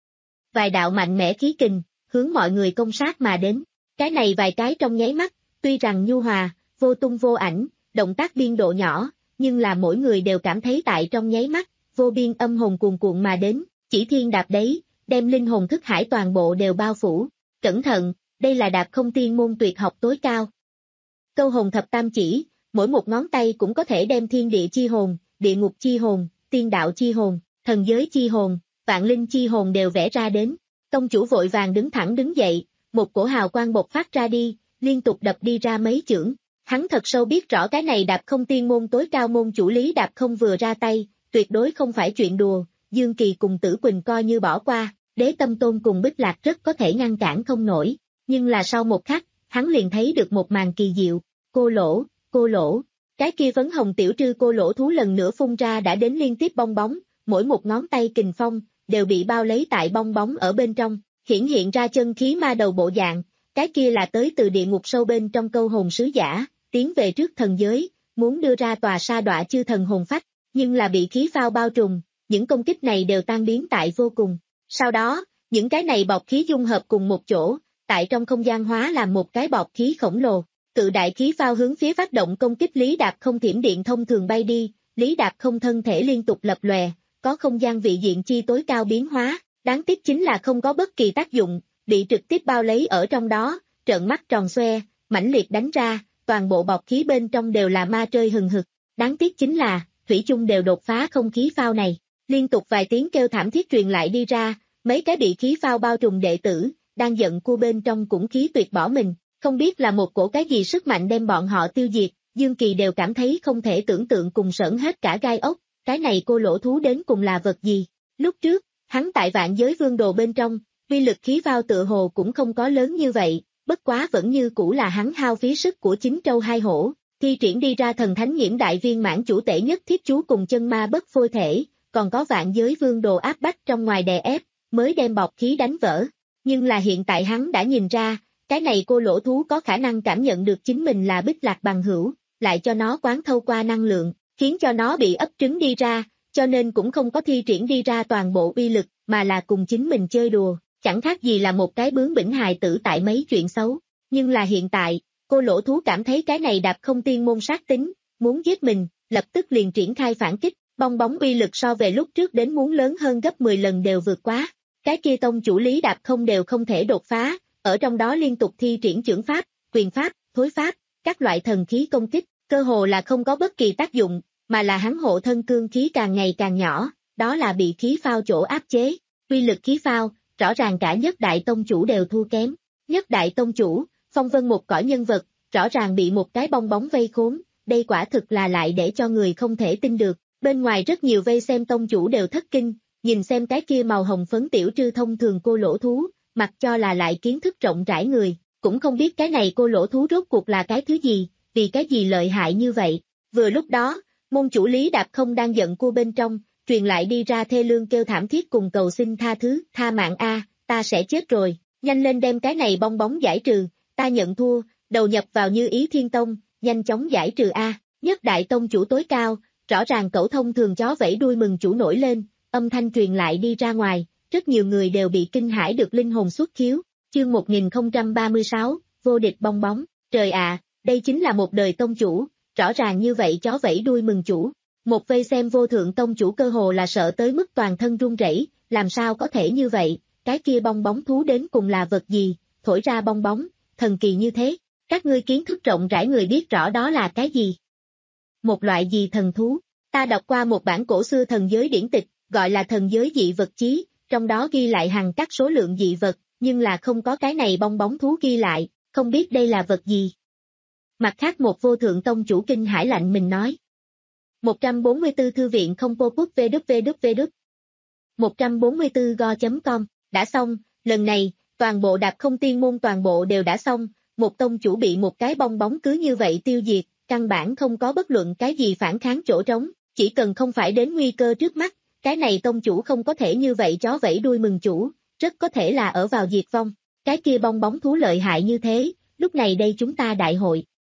S2: Vài đạo mạnh mẽ khí kình, hướng mọi người công sát mà đến. Cái này vài cái trong nháy mắt, tuy rằng nhu hòa, vô tung vô ảnh, động tác biên độ nhỏ, nhưng là mỗi người đều cảm thấy tại trong nháy mắt, vô biên âm hồn cuồn cuộn mà đến, chỉ thiên đạp đấy, đem linh hồn thức hải toàn bộ đều bao phủ. Cẩn thận, đây là Đạp Không Tiên môn tuyệt học tối cao. Câu hồn thập tam chỉ, mỗi một ngón tay cũng có thể đem thiên địa chi hồn, địa ngục chi hồn, tiên đạo chi hồn, thần giới chi hồn, vạn linh chi hồn đều vẽ ra đến. Tông chủ vội vàng đứng thẳng đứng dậy, một cổ hào quang bộc phát ra đi, liên tục đập đi ra mấy chưởng. Hắn thật sâu biết rõ cái này Đạp Không Tiên môn tối cao môn chủ Lý Đạp Không vừa ra tay, tuyệt đối không phải chuyện đùa. Dương Kỳ cùng Tử Quỳnh coi như bỏ qua, Đế Tâm Tôn cùng Bích Lạc rất có thể ngăn cản không nổi. Nhưng là sau một khắc, hắn liền thấy được một màn kỳ diệu. Cô lỗ, cô lỗ, cái kia phấn hồng tiểu trư cô lỗ thú lần nữa phun ra đã đến liên tiếp bong bóng, mỗi một ngón tay kình phong, đều bị bao lấy tại bong bóng ở bên trong, hiển hiện ra chân khí ma đầu bộ dạng, cái kia là tới từ địa ngục sâu bên trong câu hồn sứ giả, tiến về trước thần giới, muốn đưa ra tòa sa đọa chư thần hồn phách, nhưng là bị khí phao bao trùm, những công kích này đều tan biến tại vô cùng. Sau đó, những cái này bọt khí dung hợp cùng một chỗ, tại trong không gian hóa làm một cái bọt khí khổng lồ. Cự đại khí phao hướng phía phát động công kích Lý Đạp Không thiểm điện thông thường bay đi, Lý Đạp Không thân thể liên tục lập lòe, có không gian vị diện chi tối cao biến hóa, đáng tiếc chính là không có bất kỳ tác dụng, bị trực tiếp bao lấy ở trong đó, trợn mắt tròn xoe, mãnh liệt đánh ra, toàn bộ bọt khí bên trong đều là ma trơi hừng hực, đáng tiếc chính là, thủy chung đều đột phá không khí phao này, liên tục vài tiếng kêu thảm thiết truyền lại đi ra, mấy cái bị khí phao bao trùm đệ tử, đang giận cua bên trong cũng khí tuyệt bỏ mình. Không biết là một cổ cái gì sức mạnh đem bọn họ tiêu diệt, Dương Kỳ đều cảm thấy không thể tưởng tượng cùng sởn hết cả gai ốc, cái này cô lỗ thú đến cùng là vật gì. Lúc trước, hắn tại Vạn Giới Vương Đồ bên trong, uy lực khí phao tựa hồ cũng không có lớn như vậy, bất quá vẫn như cũ là hắn hao phí sức của chính trâu hai hổ, thi triển đi ra thần thánh nghiễm đại viên mãn chủ tể nhất thiết chú cùng chân ma bất phôi thể, còn có Vạn Giới Vương Đồ áp bách trong ngoài đè ép, mới đem bọt khí đánh vỡ. Nhưng là hiện tại hắn đã nhìn ra, cái này cô lỗ thú có khả năng cảm nhận được chính mình là Bích Lạc bằng hữu, lại cho nó quán thâu qua năng lượng, khiến cho nó bị ấp trứng đi ra, cho nên cũng không có thi triển đi ra toàn bộ uy lực, mà là cùng chính mình chơi đùa, chẳng khác gì là một cái bướng bỉnh hài tử tại mấy chuyện xấu. Nhưng là hiện tại, cô lỗ thú cảm thấy cái này Đạp Không Tiên môn sát tính, muốn giết mình, lập tức liền triển khai phản kích, Bong bóng uy lực so về lúc trước đến muốn lớn hơn gấp mười lần đều vượt quá. Cái kia tông chủ Lý Đạp Không đều không thể đột phá, ở trong đó liên tục thi triển chưởng pháp, quyền pháp, thối pháp, các loại thần khí công kích, cơ hồ là không có bất kỳ tác dụng, mà là hắn hộ thân cương khí càng ngày càng nhỏ, đó là bị khí phao chỗ áp chế. Uy lực khí phao, rõ ràng cả nhất đại tông chủ đều thua kém. Nhất đại tông chủ, phong vân một cõi nhân vật, rõ ràng bị một cái bong bóng vây khốn, đây quả thực là lại để cho người không thể tin được. Bên ngoài rất nhiều vây xem tông chủ đều thất kinh, nhìn xem cái kia màu hồng phấn tiểu trư thông thường cô lỗ thú, mặc cho là lại kiến thức rộng rãi người, cũng không biết cái này cô lỗ thú rốt cuộc là cái thứ gì, vì cái gì lợi hại như vậy. Vừa lúc đó, môn chủ Lý Đạp Không đang giận cua bên trong, truyền lại đi ra thê lương kêu thảm thiết cùng cầu xin tha thứ, tha mạng a, ta sẽ chết rồi, nhanh lên đem cái này bong bóng giải trừ, ta nhận thua, đầu nhập vào Như Ý Thiên Tông, nhanh chóng giải trừ a. Nhất đại tông chủ tối cao, rõ ràng cẩu thông thường chó vẫy đuôi mừng chủ nổi lên, âm thanh truyền lại đi ra ngoài, rất nhiều người đều bị kinh hãi được linh hồn xuất khiếu. Chương một nghìn không trăm ba mươi sáu, vô địch bong bóng, trời ạ, đây chính là một đời tông chủ, rõ ràng như vậy chó vẫy đuôi mừng chủ. Một vây xem vô thượng tông chủ cơ hồ là sợ tới mức toàn thân run rẩy, làm sao có thể như vậy, cái kia bong bóng thú đến cùng là vật gì, thổi ra bong bóng, thần kỳ như thế, các ngươi kiến thức rộng rãi người biết rõ đó là cái gì. Một loại gì thần thú, ta đọc qua một bản cổ xưa thần giới điển tịch, gọi là thần giới dị vật chí, trong đó ghi lại hàng các số lượng dị vật, nhưng là không có cái này bong bóng thú ghi lại, không biết đây là vật gì. Mặt khác một vô thượng tông chủ kinh hải lạnh mình nói. một trăm bốn mươi tư thư viện không po quốc vwww. một trăm bốn mươi tư go chấm com, đã xong, lần này, toàn bộ Đạp Không tiên môn toàn bộ đều đã xong, một tông chủ bị một cái bong bóng cứ như vậy tiêu diệt, căn bản không có bất luận cái gì phản kháng chỗ trống, chỉ cần không phải đến nguy cơ trước mắt, cái này tông chủ không có thể như vậy chó vẫy đuôi mừng chủ, rất có thể là ở vào diệt vong, cái kia bong bóng thú lợi hại như thế, lúc này đây chúng ta đại hội.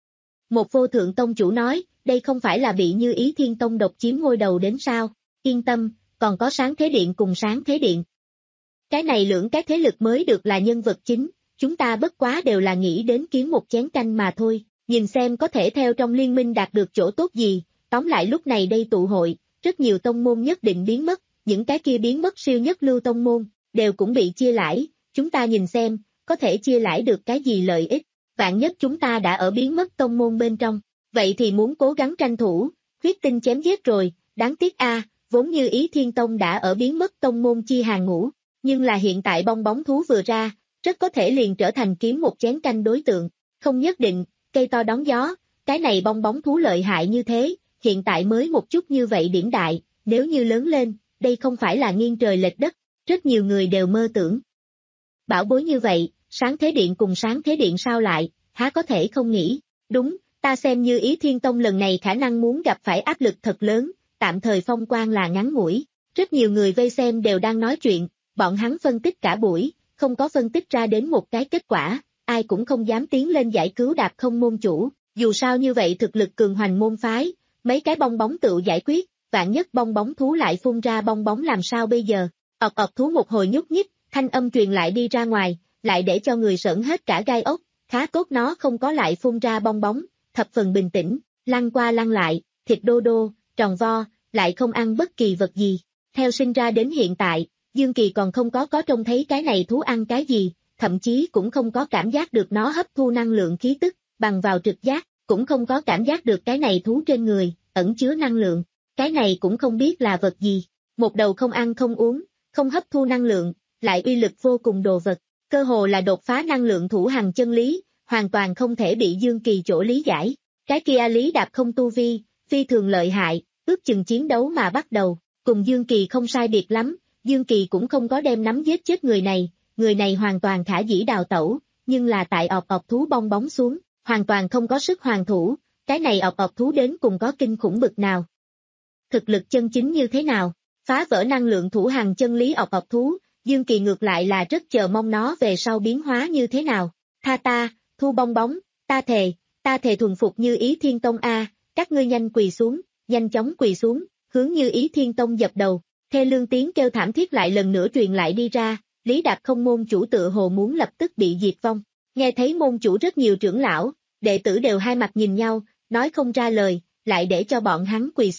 S2: Một vô thượng tông chủ nói, đây không phải là bị Như Ý Thiên Tông độc chiếm ngôi đầu đến sao, yên tâm, còn có Sáng Thế Điện cùng Sáng Thế Điện. Cái này lưỡng cái thế lực mới được là nhân vật chính, chúng ta bất quá đều là nghĩ đến kiếm một chén canh mà thôi, nhìn xem có thể theo trong liên minh đạt được chỗ tốt gì, tóm lại lúc này đây tụ hội, rất nhiều tông môn nhất định biến mất, những cái kia biến mất siêu nhất lưu tông môn, đều cũng bị chia lãi, chúng ta nhìn xem, có thể chia lãi được cái gì lợi ích, vạn nhất chúng ta đã ở biến mất tông môn bên trong, vậy thì muốn cố gắng tranh thủ, huyết tinh chém giết rồi, đáng tiếc a, vốn Như Ý Thiên Tông đã ở biến mất tông môn chia hàng ngũ, nhưng là hiện tại bong bóng thú vừa ra, rất có thể liền trở thành kiếm một chén canh đối tượng, không nhất định, cây to đón gió, cái này bong bóng thú lợi hại như thế, hiện tại mới một chút như vậy điển đại, nếu như lớn lên, đây không phải là nghiêng trời lệch đất, rất nhiều người đều mơ tưởng. Bảo bối như vậy, Sáng Thế Điện cùng Sáng Thế Điện sao lại, há có thể không nghĩ, đúng, ta xem Như Ý Thiên Tông lần này khả năng muốn gặp phải áp lực thật lớn, tạm thời phong quang là ngắn ngủi, rất nhiều người vây xem đều đang nói chuyện, bọn hắn phân tích cả buổi, không có phân tích ra đến một cái kết quả, ai cũng không dám tiến lên giải cứu Đạp Không môn chủ, dù sao như vậy thực lực cường hoành môn phái, mấy cái bong bóng tự giải quyết, vạn nhất bong bóng thú lại phun ra bong bóng làm sao bây giờ, ọc ọc thú một hồi nhúc nhích, thanh âm truyền lại đi ra ngoài, lại để cho người sởn hết cả gai ốc, khá tốt nó không có lại phun ra bong bóng, thập phần bình tĩnh, lăn qua lăn lại, thịt đô đô, tròn vo, lại không ăn bất kỳ vật gì, theo sinh ra đến hiện tại, Dương Kỳ còn không có có trông thấy cái này thú ăn cái gì, thậm chí cũng không có cảm giác được nó hấp thu năng lượng khí tức, bằng vào trực giác, cũng không có cảm giác được cái này thú trên người, ẩn chứa năng lượng, cái này cũng không biết là vật gì, một đầu không ăn không uống, không hấp thu năng lượng, lại uy lực vô cùng đồ vật, cơ hồ là đột phá năng lượng thủ hằng chân lý, hoàn toàn không thể bị Dương Kỳ chỗ lý giải, cái kia Lý Đạp Không tu vi, phi thường lợi hại, ước chừng chiến đấu mà bắt đầu, cùng Dương Kỳ không sai biệt lắm, Dương Kỳ cũng không có đem nắm giết chết người này, người này hoàn toàn khả dĩ đào tẩu, nhưng là tại ọc ọc thú bong bóng xuống, hoàn toàn không có sức hoàn thủ, cái này ọc ọc thú đến cùng có kinh khủng bực nào. Thực lực chân chính như thế nào, phá vỡ năng lượng thủ hằng chân lý ọc ọc thú, Dương Kỳ ngược lại là rất chờ mong nó về sau biến hóa như thế nào. Tha ta, thu bong bóng, ta thề, ta thề thuần phục Như Ý Thiên Tông a, các ngươi nhanh quỳ xuống, nhanh chóng quỳ xuống, hướng Như Ý Thiên Tông dập đầu. Thê lương tiếng kêu thảm thiết lại lần nữa truyền lại đi ra, Lý Đạp Không môn chủ tự hồ muốn lập tức bị diệt vong. Nghe thấy môn chủ rất nhiều trưởng lão, đệ tử đều hai mặt nhìn nhau, nói không ra lời, lại để cho bọn hắn quỳ xuống,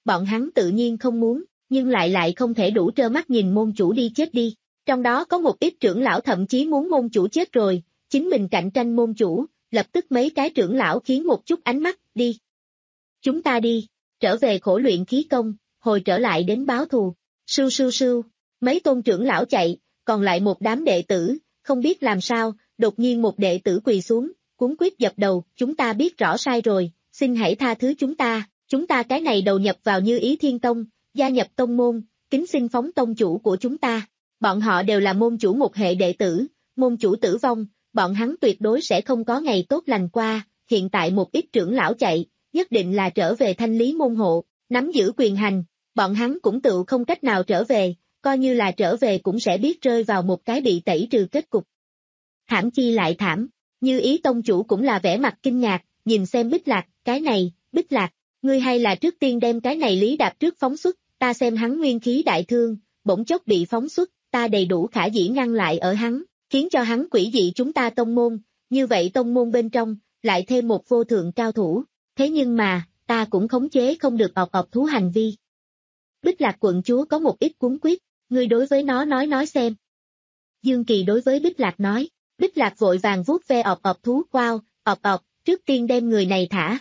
S2: bọn hắn tự nhiên không muốn, nhưng lại lại không thể đủ trơ mắt nhìn môn chủ đi chết đi. Trong đó có một ít trưởng lão thậm chí muốn môn chủ chết rồi, chính mình cạnh tranh môn chủ, lập tức mấy cái trưởng lão khiến một chút ánh mắt, đi. Chúng ta đi, trở về khổ luyện khí công, hồi trở lại đến báo thù. Sưu sưu sưu, mấy tôn trưởng lão chạy, còn lại một đám đệ tử, không biết làm sao, đột nhiên một đệ tử quỳ xuống, cuống quýt dập đầu, chúng ta biết rõ sai rồi, xin hãy tha thứ chúng ta, chúng ta cái này đầu nhập vào Như Ý Thiên Tông, gia nhập tông môn, kính xin phóng tông chủ của chúng ta. Bọn họ đều là môn chủ một hệ đệ tử, môn chủ tử vong, bọn hắn tuyệt đối sẽ không có ngày tốt lành qua, hiện tại một ít trưởng lão chạy, nhất định là trở về thanh lý môn hộ, nắm giữ quyền hành, bọn hắn cũng tự không cách nào trở về, coi như là trở về cũng sẽ biết rơi vào một cái bị tẩy trừ kết cục. Thảm chi lại thảm, Như Ý tông chủ cũng là vẻ mặt kinh ngạc, nhìn xem Bích Lạc, cái này, Bích Lạc, ngươi hay là trước tiên đem cái này Lý Đạp trước phóng xuất, ta xem hắn nguyên khí đại thương, bỗng chốc bị phóng xuất, ta đầy đủ khả dĩ ngăn lại ở hắn, khiến cho hắn quỷ dị chúng ta tông môn, như vậy tông môn bên trong, lại thêm một vô thượng cao thủ, thế nhưng mà, ta cũng khống chế không được ọc ọc thú hành vi. Bích Lạc quận chúa có một ít cuống quýt, ngươi đối với nó nói nói xem. Dương Kỳ đối với Bích Lạc nói, Bích Lạc vội vàng vuốt ve ọc ọc thú, wow, ọc ọc, trước tiên đem người này thả.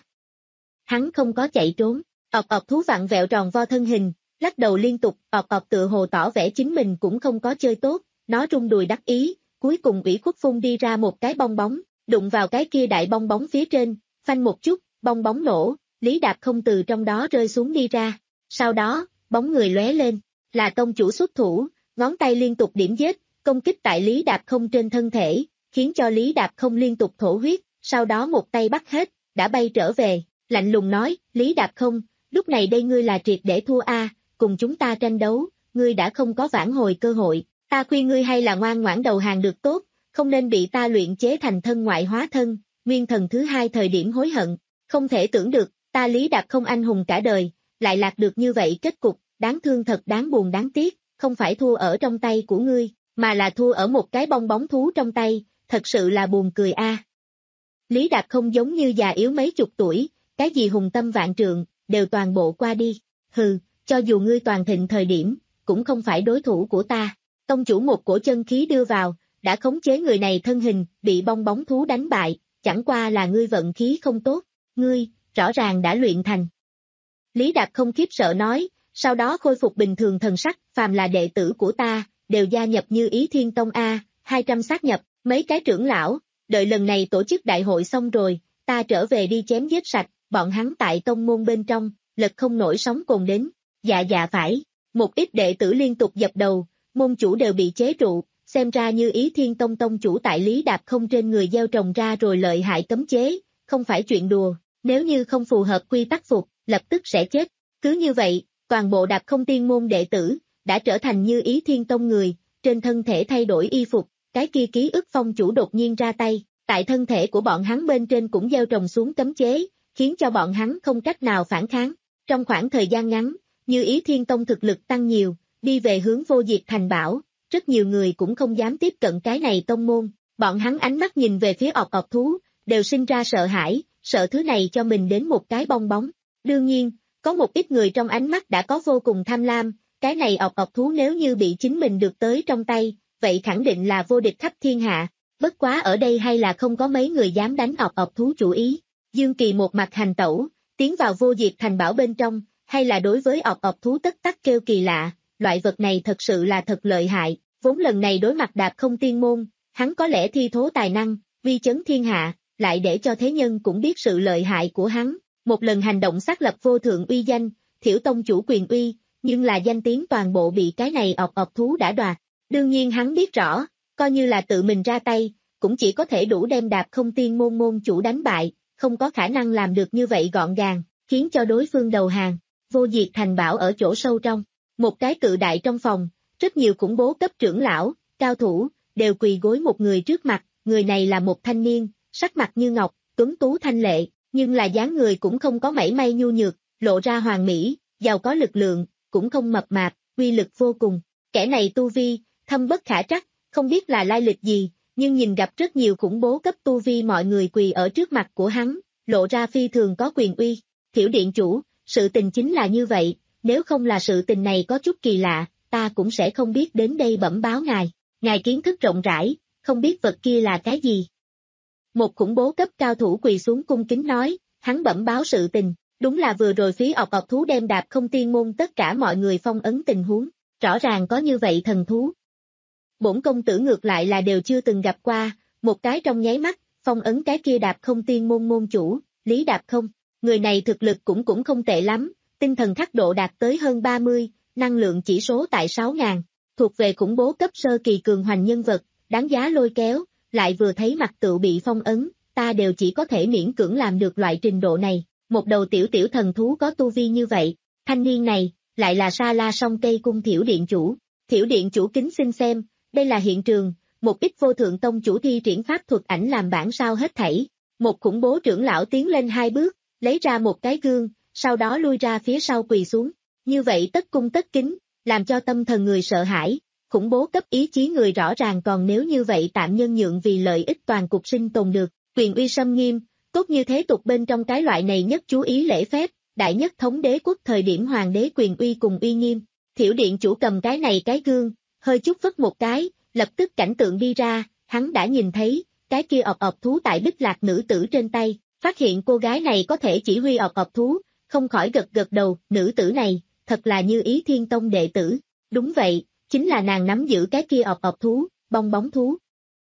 S2: Hắn không có chạy trốn, ọc ọc thú vặn vẹo tròn vo thân hình, lắc đầu liên tục, ọc ọc tựa hồ tỏ vẻ chính mình cũng không có chơi tốt, nó rung đùi đắc ý, cuối cùng ủy khuất phun đi ra một cái bong bóng, đụng vào cái kia đại bong bóng phía trên, phanh một chút, bong bóng nổ, Lý Đạp không từ trong đó rơi xuống đi ra, sau đó, bóng người lóe lên, là tông chủ xuất thủ, ngón tay liên tục điểm giết, công kích tại Lý Đạp không trên thân thể, khiến cho Lý Đạp không liên tục thổ huyết, sau đó một tay bắt hết, đã bay trở về, lạnh lùng nói, Lý Đạp không, lúc này đây ngươi là triệt để thua a, cùng chúng ta tranh đấu, ngươi đã không có vãn hồi cơ hội, ta khuyên ngươi hay là ngoan ngoãn đầu hàng được tốt, không nên bị ta luyện chế thành thân ngoại hóa thân, nguyên thần thứ hai thời điểm hối hận, không thể tưởng được, ta Lý Đạp không anh hùng cả đời, lại lạc được như vậy kết cục, đáng thương thật đáng buồn đáng tiếc, không phải thua ở trong tay của ngươi, mà là thua ở một cái bong bóng thú trong tay, thật sự là buồn cười a. Lý Đạp không giống như già yếu mấy chục tuổi, cái gì hùng tâm vạn trượng, đều toàn bộ qua đi, hừ, cho dù ngươi toàn thịnh thời điểm, cũng không phải đối thủ của ta. Tông chủ một cổ chân khí đưa vào, đã khống chế người này thân hình, bị bong bóng thú đánh bại, chẳng qua là ngươi vận khí không tốt, ngươi, rõ ràng đã luyện thành. Lý Đạp không khiếp sợ nói, sau đó khôi phục bình thường thần sắc, phàm là đệ tử của ta, đều gia nhập Như Ý Thiên Tông A, hai trăm sát nhập, mấy cái trưởng lão, đợi lần này tổ chức đại hội xong rồi, ta trở về đi chém giết sạch, bọn hắn tại tông môn bên trong, lật không nổi sóng cồn đến, dạ dạ phải, một ít đệ tử liên tục dập đầu, môn chủ đều bị chế trụ, xem ra Như Ý Thiên Tông tông chủ tại Lý Đạp không trên người gieo trồng ra rồi lợi hại cấm chế, không phải chuyện đùa, nếu như không phù hợp quy tắc phục, lập tức sẽ chết, cứ như vậy, toàn bộ Đạp không tiên môn đệ tử, đã trở thành Như Ý Thiên Tông người, trên thân thể thay đổi y phục, cái kia ký ức phong chủ đột nhiên ra tay, tại thân thể của bọn hắn bên trên cũng gieo trồng xuống cấm chế, khiến cho bọn hắn không cách nào phản kháng. Trong khoảng thời gian ngắn, Như Ý Thiên Tông thực lực tăng nhiều, đi về hướng vô diệt thành bảo, rất nhiều người cũng không dám tiếp cận cái này tông môn, bọn hắn ánh mắt nhìn về phía ọc ọc thú, đều sinh ra sợ hãi, sợ thứ này cho mình đến một cái bong bóng. Đương nhiên, có một ít người trong ánh mắt đã có vô cùng tham lam, cái này ọc ọc thú nếu như bị chính mình được tới trong tay, vậy khẳng định là vô địch khắp thiên hạ, bất quá ở đây hay là không có mấy người dám đánh ọc ọc thú chủ ý. Dương Kỳ một mặt hành tẩu, tiến vào vô diệt thành bảo bên trong, hay là đối với ọc ọc thú tất tắc kêu kỳ lạ, loại vật này thật sự là thật lợi hại, vốn lần này đối mặt Đạp không tiên môn, hắn có lẽ thi thố tài năng, uy chấn thiên hạ, lại để cho thế nhân cũng biết sự lợi hại của hắn, một lần hành động xác lập vô thượng uy danh, thiểu tông chủ quyền uy, nhưng là danh tiếng toàn bộ bị cái này ọc ọc thú đã đoạt. Đương nhiên hắn biết rõ, coi như là tự mình ra tay, cũng chỉ có thể đủ đem Đạp không tiên môn môn chủ đánh bại, không có khả năng làm được như vậy gọn gàng, khiến cho đối phương đầu hàng. Vô diệt thành bảo ở chỗ sâu trong, một cái cự đại trong phòng, rất nhiều khủng bố cấp trưởng lão, cao thủ, đều quỳ gối một người trước mặt, người này là một thanh niên, sắc mặt như ngọc, tuấn tú thanh lệ, nhưng là dáng người cũng không có mảy may nhu nhược, lộ ra hoàn mỹ, giàu có lực lượng, cũng không mập mạp, uy lực vô cùng. Kẻ này tu vi, thâm bất khả trắc, không biết là lai lịch gì, nhưng nhìn gặp rất nhiều khủng bố cấp tu vi mọi người quỳ ở trước mặt của hắn, lộ ra phi thường có quyền uy. Thiểu điện chủ, sự tình chính là như vậy, nếu không là sự tình này có chút kỳ lạ, ta cũng sẽ không biết đến đây bẩm báo ngài. Ngài kiến thức rộng rãi, không biết vật kia là cái gì. Một khủng bố cấp cao thủ quỳ xuống cung kính nói, hắn bẩm báo sự tình, đúng là vừa rồi phí ọc ọc thú đem đạp không tiên môn tất cả mọi người phong ấn tình huống, rõ ràng có như vậy thần thú. Bổn công tử ngược lại là đều chưa từng gặp qua, một cái trong nháy mắt, phong ấn cái kia đạp không tiên môn môn chủ, Lý Đạp Không, người này thực lực cũng cũng không tệ lắm, tinh thần khắc độ đạt tới hơn ba mươi, năng lượng chỉ số tại sáu ngàn, thuộc về khủng bố cấp sơ kỳ cường hoành nhân vật, đáng giá lôi kéo, lại vừa thấy mặt tựu bị phong ấn, ta đều chỉ có thể miễn cưỡng làm được loại trình độ này, một đầu tiểu tiểu thần thú có tu vi như vậy, thanh niên này, lại là Sa La Song Cây Cung Thiểu Điện Chủ, Thiểu Điện Chủ kính xin xem, đây là hiện trường, một ít vô thượng tông chủ thi triển pháp thuật ảnh làm bản sao hết thảy, một khủng bố trưởng lão tiến lên hai bước, lấy ra một cái gương, sau đó lui ra phía sau quỳ xuống, như vậy tất cung tất kính, làm cho tâm thần người sợ hãi, khủng bố cấp ý chí người rõ ràng còn nếu như vậy tạm nhân nhượng vì lợi ích toàn cục sinh tồn được, quyền uy xâm nghiêm, tốt như thế tục bên trong cái loại này nhất chú ý lễ phép, đại nhất thống đế quốc thời điểm hoàng đế quyền uy cùng uy nghiêm, Thiểu Điện Chủ cầm cái này cái gương, hơi chút phất một cái, lập tức cảnh tượng đi ra, hắn đã nhìn thấy, cái kia ọc ọc thú tại bích lạc nữ tử trên tay, phát hiện cô gái này có thể chỉ huy ọc ọc thú, không khỏi gật gật đầu, nữ tử này, thật là Như Ý Thiên Tông đệ tử, đúng vậy, chính là nàng nắm giữ cái kia ọc ọc thú, bong bóng thú.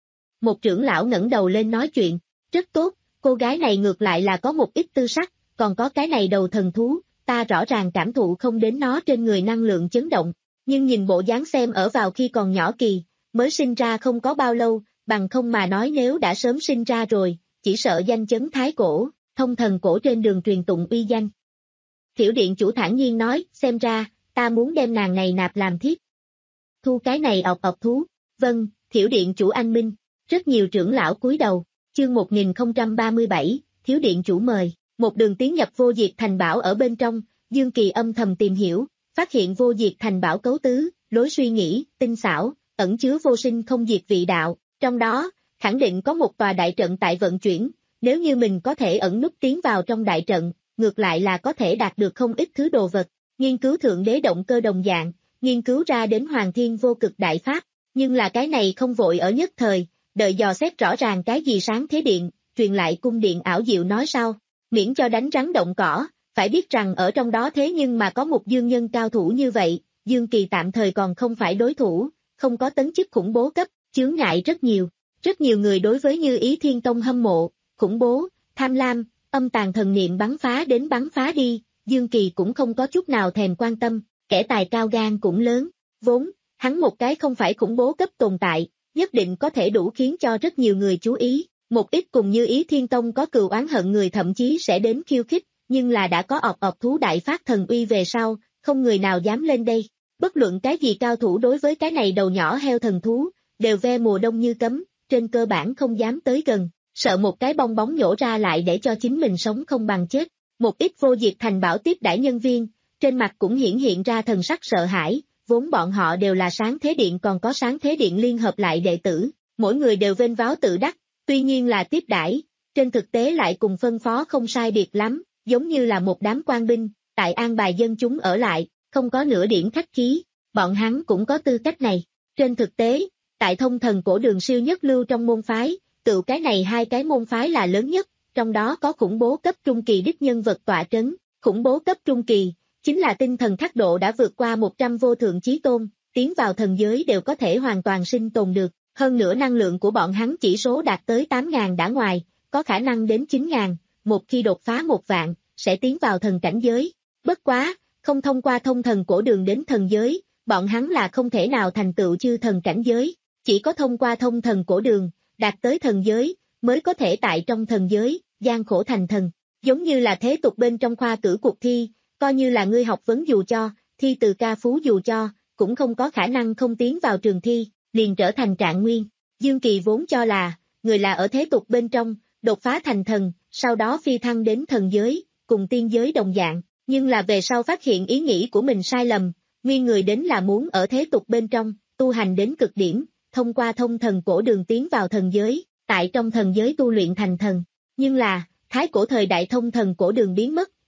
S2: Một trưởng lão ngẩng đầu lên nói chuyện, rất tốt, cô gái này ngược lại là có một ít tư sắc, còn có cái này đầu thần thú, ta rõ ràng cảm thụ không đến nó trên người năng lượng chấn động, nhưng nhìn bộ dáng xem ở vào khi còn nhỏ kỳ, mới sinh ra không có bao lâu, bằng không mà nói nếu đã sớm sinh ra rồi, chỉ sợ danh chấn thái cổ, thông thần cổ trên đường truyền tụng uy danh. Thiểu Điện Chủ thản nhiên nói, xem ra, ta muốn đem nàng này nạp làm thiếp. Thu cái này ọc ọc thú, vâng, Thiểu Điện Chủ anh minh, rất nhiều trưởng lão cúi đầu, chương một nghìn không trăm ba mươi bảy, Thiểu Điện Chủ mời, một đường tiến nhập Vô Diệt Thành Bảo ở bên trong, Dương Kỳ âm thầm tìm hiểu, phát hiện Vô Diệt Thành Bảo cấu tứ, lối suy nghĩ, tinh xảo, ẩn chứa vô sinh không diệt vị đạo, trong đó, khẳng định có một tòa đại trận tại vận chuyển, nếu như mình có thể ẩn núp tiến vào trong đại trận, ngược lại là có thể đạt được không ít thứ đồ vật, nghiên cứu thượng đế động cơ đồng dạng, nghiên cứu ra đến hoàng thiên vô cực đại pháp, nhưng là cái này không vội ở nhất thời, đợi dò xét rõ ràng cái gì sáng thế điện, truyền lại cung điện ảo diệu nói sau, miễn cho đánh rắn động cỏ, phải biết rằng ở trong đó thế nhưng mà có một dương nhân cao thủ như vậy, Dương Kỳ tạm thời còn không phải đối thủ, không có tấn chức khủng bố cấp, chướng ngại rất nhiều, rất nhiều người đối với Như Ý Thiên Tông hâm mộ, khủng bố, tham lam, âm tàn thần niệm bắn phá đến bắn phá đi, Dương Kỳ cũng không có chút nào thèm quan tâm, kẻ tài cao gan cũng lớn, vốn, hắn một cái không phải khủng bố cấp tồn tại, nhất định có thể đủ khiến cho rất nhiều người chú ý, một ít cùng Như Ý Thiên Tông có cừu oán hận người thậm chí sẽ đến khiêu khích, nhưng là đã có ọc ọc thú đại phát thần uy về sau, không người nào dám lên đây, bất luận cái gì cao thủ đối với cái này đầu nhỏ heo thần thú, đều ve mùa đông như cấm, trên cơ bản không dám tới gần, sợ một cái bong bóng nhổ ra lại để cho chính mình sống không bằng chết. Một ít Vô Diệt Thành Bảo tiếp đãi nhân viên, trên mặt cũng hiển hiện ra thần sắc sợ hãi, vốn bọn họ đều là sáng thế điện còn có sáng thế điện liên hợp lại đệ tử, mỗi người đều vênh váo tự đắc, tuy nhiên là tiếp đãi, trên thực tế lại cùng phân phó không sai biệt lắm, giống như là một đám quan binh, tại an bài dân chúng ở lại, không có nửa điểm khách khí, bọn hắn cũng có tư cách này. Trên thực tế, tại thông thần cổ đường siêu nhất lưu trong môn phái, tự cái này hai cái môn phái là lớn nhất, trong đó có khủng bố cấp trung kỳ đích nhân vật tọa trấn, khủng bố cấp trung kỳ, chính là tinh thần khắc độ đã vượt qua một trăm vô thượng chí tôn, tiến vào thần giới đều có thể hoàn toàn sinh tồn được, hơn nữa năng lượng của bọn hắn chỉ số đạt tới tám ngàn đã ngoài, có khả năng đến chín ngàn, một khi đột phá một vạn, sẽ tiến vào thần cảnh giới. Bất quá, không thông qua thông thần cổ đường đến thần giới, bọn hắn là không thể nào thành tựu chư thần cảnh giới, chỉ có thông qua thông thần cổ đường, đạt tới thần giới, mới có thể tại trong thần giới, gian khổ thành thần. Giống như là thế tục bên trong khoa cử cuộc thi, coi như là ngươi học vấn dù cho, thi từ ca phú dù cho, cũng không có khả năng không tiến vào trường thi, liền trở thành trạng nguyên. Dương Kỳ vốn cho là, người là ở thế tục bên trong, đột phá thành thần, sau đó phi thăng đến thần giới, cùng tiên giới đồng dạng, nhưng là về sau phát hiện ý nghĩ của mình sai lầm, nguyên người đến là muốn ở thế tục bên trong, tu hành đến cực điểm, thông qua thông thần cổ đường tiến vào thần giới, tại trong thần giới tu luyện thành thần. Nhưng là, thái cổ thời đại thông thần cổ đường biến mất,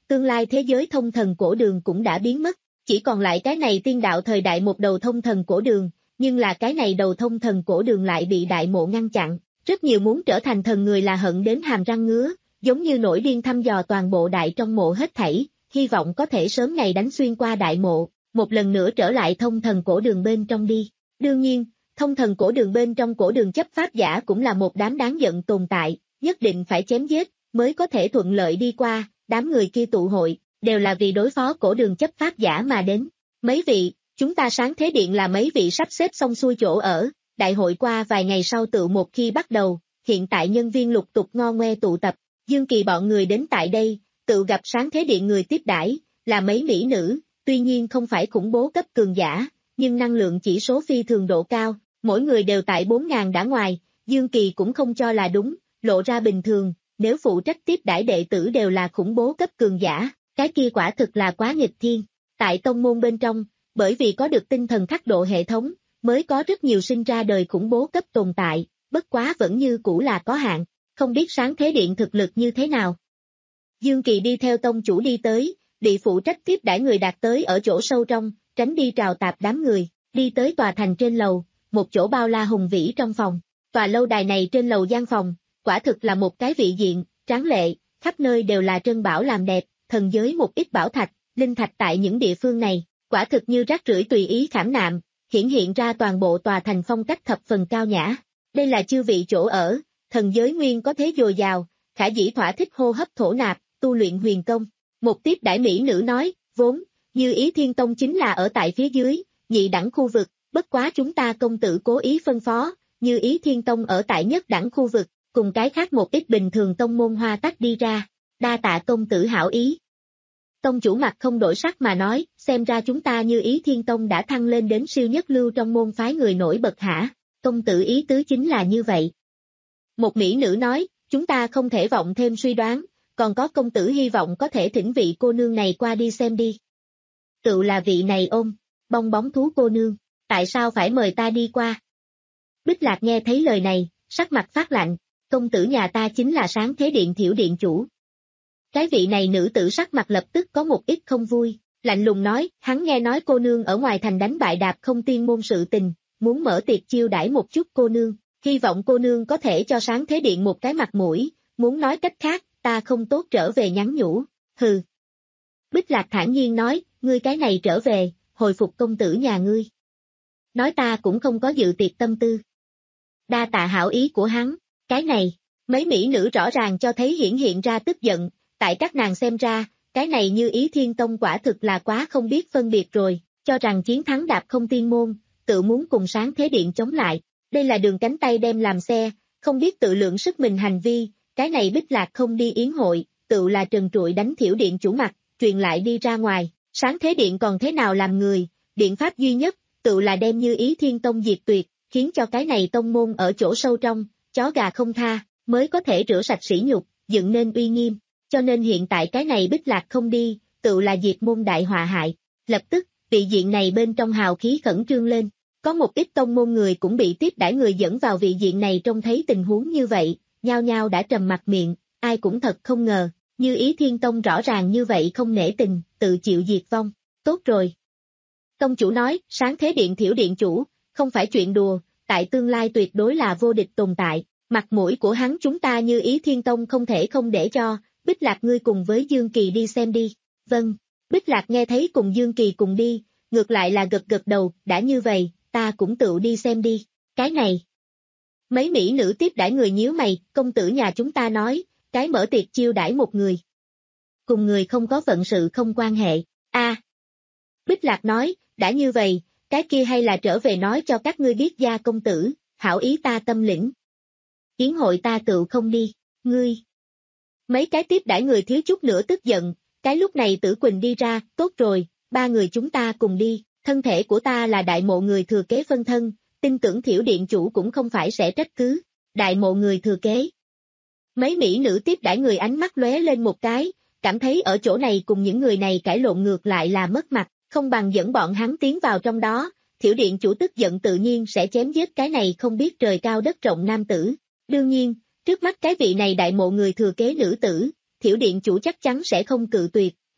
S2: tương lai thế giới thông thần cổ đường cũng đã biến mất, chỉ còn lại cái này tiên đạo thời đại một đầu thông thần cổ đường, nhưng là cái này đầu thông thần cổ đường lại bị đại mộ ngăn chặn, rất nhiều muốn trở thành thần người là hận đến hàm răng ngứa, giống như nổi điên thăm dò toàn bộ đại trong mộ hết thảy, hy vọng có thể sớm ngày đánh xuyên qua đại mộ, một lần nữa trở lại thông thần cổ đường bên trong đi. Đương nhiên, thông thần cổ đường bên trong cổ đường chấp pháp giả cũng là một đám đáng giận tồn tại, nhất định phải chém giết, mới có thể thuận lợi đi qua, đám người kia tụ hội, đều là vì đối phó cổ đường chấp pháp giả mà đến. Mấy vị, chúng ta Sáng Thế Điện là mấy vị sắp xếp xong xuôi chỗ ở, đại hội qua vài ngày sau tự một khi bắt đầu, hiện tại nhân viên lục tục ngo ngoe tụ tập, Dương Kỳ bọn người đến tại đây, tự gặp Sáng Thế Điện người tiếp đãi là mấy mỹ nữ, tuy nhiên không phải khủng bố cấp cường giả, nhưng năng lượng chỉ số phi thường độ cao, mỗi người đều tại bốn ngàn đã ngoài, Dương Kỳ cũng không cho là đúng, lộ ra bình thường, nếu phụ trách tiếp đãi đệ tử đều là khủng bố cấp cường giả, cái kia quả thực là quá nghịch thiên. Tại tông môn bên trong, bởi vì có được tinh thần khắc độ hệ thống, mới có rất nhiều sinh ra đời khủng bố cấp tồn tại, bất quá vẫn như cũ là có hạn, không biết Sáng Thế Điện thực lực như thế nào. Dương Kỳ đi theo tông chủ đi tới, bị phụ trách tiếp đãi người đạt tới ở chỗ sâu trong, tránh đi trào tạp đám người, đi tới tòa thành trên lầu, một chỗ bao la hùng vĩ trong phòng. Tòa lâu đài này trên lầu gian phòng, quả thực là một cái vị diện, tráng lệ, khắp nơi đều là trân bảo làm đẹp, thần giới một ít bảo thạch, linh thạch tại những địa phương này, quả thực như rác rưởi tùy ý khảm nạm, hiển hiện ra toàn bộ tòa thành phong cách thập phần cao nhã. Đây là chư vị chỗ ở, thần giới nguyên có thế dồi dào, khả dĩ thỏa thích hô hấp thổ nạp, tu luyện huyền công. Một tiếp đãi mỹ nữ nói, vốn, Như Ý Thiên Tông chính là ở tại phía dưới, nhị đẳng khu vực, bất quá chúng ta công tử cố ý phân phó, Như Ý Thiên Tông ở tại nhất đẳng khu vực, cùng cái khác một ít bình thường tông môn hoa tách đi ra, đa tạ công tử hảo ý. Tông chủ mặt không đổi sắc mà nói, xem ra chúng ta Như Ý Thiên Tông đã thăng lên đến siêu nhất lưu trong môn phái người nổi bật hả, công tử ý tứ chính là như vậy. Một mỹ nữ nói, chúng ta không thể vọng thêm suy đoán, còn có công tử hy vọng có thể thỉnh vị cô nương này qua đi xem đi. Tự là vị này ôm, bong bóng thú cô nương, tại sao phải mời ta đi qua? Bích Lạc nghe thấy lời này, sắc mặt phát lạnh, công tử nhà ta chính là Sáng Thế Điện Thiểu Điện chủ. Cái vị này nữ tử sắc mặt lập tức có một ít không vui, lạnh lùng nói, hắn nghe nói cô nương ở ngoài thành đánh bại đạp không tiên môn sự tình, muốn mở tiệc chiêu đãi một chút cô nương, hy vọng cô nương có thể cho Sáng Thế Điện một cái mặt mũi, muốn nói cách khác, ta không tốt trở về nhắn nhủ, hừ. Bích Lạc thản nhiên nói, ngươi cái này trở về, hồi phục công tử nhà ngươi. Nói ta cũng không có dự tiệc tâm tư. Đa tạ hảo ý của hắn, cái này, mấy mỹ nữ rõ ràng cho thấy hiển hiện ra tức giận, tại các nàng xem ra, cái này Như Ý Thiên Tông quả thực là quá không biết phân biệt rồi, cho rằng chiến thắng đạp không tiên môn, tự muốn cùng Sáng Thế Điện chống lại, đây là đường cánh tay đem làm xe, không biết tự lượng sức mình hành vi, cái này Bích Lạc không đi yến hội, tự là trần trụi đánh Thiểu Điện chủ mặt, truyền lại đi ra ngoài, Sáng Thế Điện còn thế nào làm người, biện pháp duy nhất, tự là đem Như Ý Thiên Tông diệt tuyệt, khiến cho cái này tông môn ở chỗ sâu trong, chó gà không tha, mới có thể rửa sạch sỉ nhục, dựng nên uy nghiêm, cho nên hiện tại cái này Bích Lạc không đi, tự là diệt môn đại họa hại, lập tức, vị diện này bên trong hào khí khẩn trương lên, có một ít tông môn người cũng bị tiếp đãi người dẫn vào vị diện này trông thấy tình huống như vậy, nhao nhao đã trầm mặt miệng, ai cũng thật không ngờ, Như Ý Thiên Tông rõ ràng như vậy không nể tình, tự chịu diệt vong, tốt rồi. Tông chủ nói, Sáng Thế Điện Thiểu Điện chủ, không phải chuyện đùa, tại tương lai tuyệt đối là vô địch tồn tại, mặt mũi của hắn chúng ta Như Ý Thiên Tông không thể không để cho, Bích Lạc ngươi cùng với Dương Kỳ đi xem đi, vâng, Bích Lạc nghe thấy cùng Dương Kỳ cùng đi, ngược lại là gật gật đầu, đã như vậy, ta cũng tự đi xem đi, cái này. Mấy mỹ nữ tiếp đãi người nhíu mày, công tử nhà chúng ta nói, cái mở tiệc chiêu đãi một người. Cùng người không có phận sự không quan hệ, a. À. Bích Lạc nói, đã như vậy, cái kia hay là trở về nói cho các ngươi biết gia công tử, hảo ý ta tâm lĩnh. Yến hội ta tự không đi, ngươi. Mấy cái tiếp đãi người thiếu chút nữa tức giận, cái lúc này Tử Quỳnh đi ra, tốt rồi, ba người chúng ta cùng đi, thân thể của ta là đại mộ người thừa kế phân thân, tin tưởng Thiểu Điện chủ cũng không phải sẽ trách cứ, đại mộ người thừa kế. Mấy mỹ nữ tiếp đãi người ánh mắt lóe lên một cái, cảm thấy ở chỗ này cùng những người này cãi lộn ngược lại là mất mặt, không bằng dẫn bọn hắn tiến vào trong đó, Thiểu Điện chủ tức giận tự nhiên sẽ chém giết cái này không biết trời cao đất rộng nam tử. Đương nhiên, trước mắt cái vị này đại mộ người thừa kế nữ tử, Thiểu Điện chủ chắc chắn sẽ không cự tuyệt,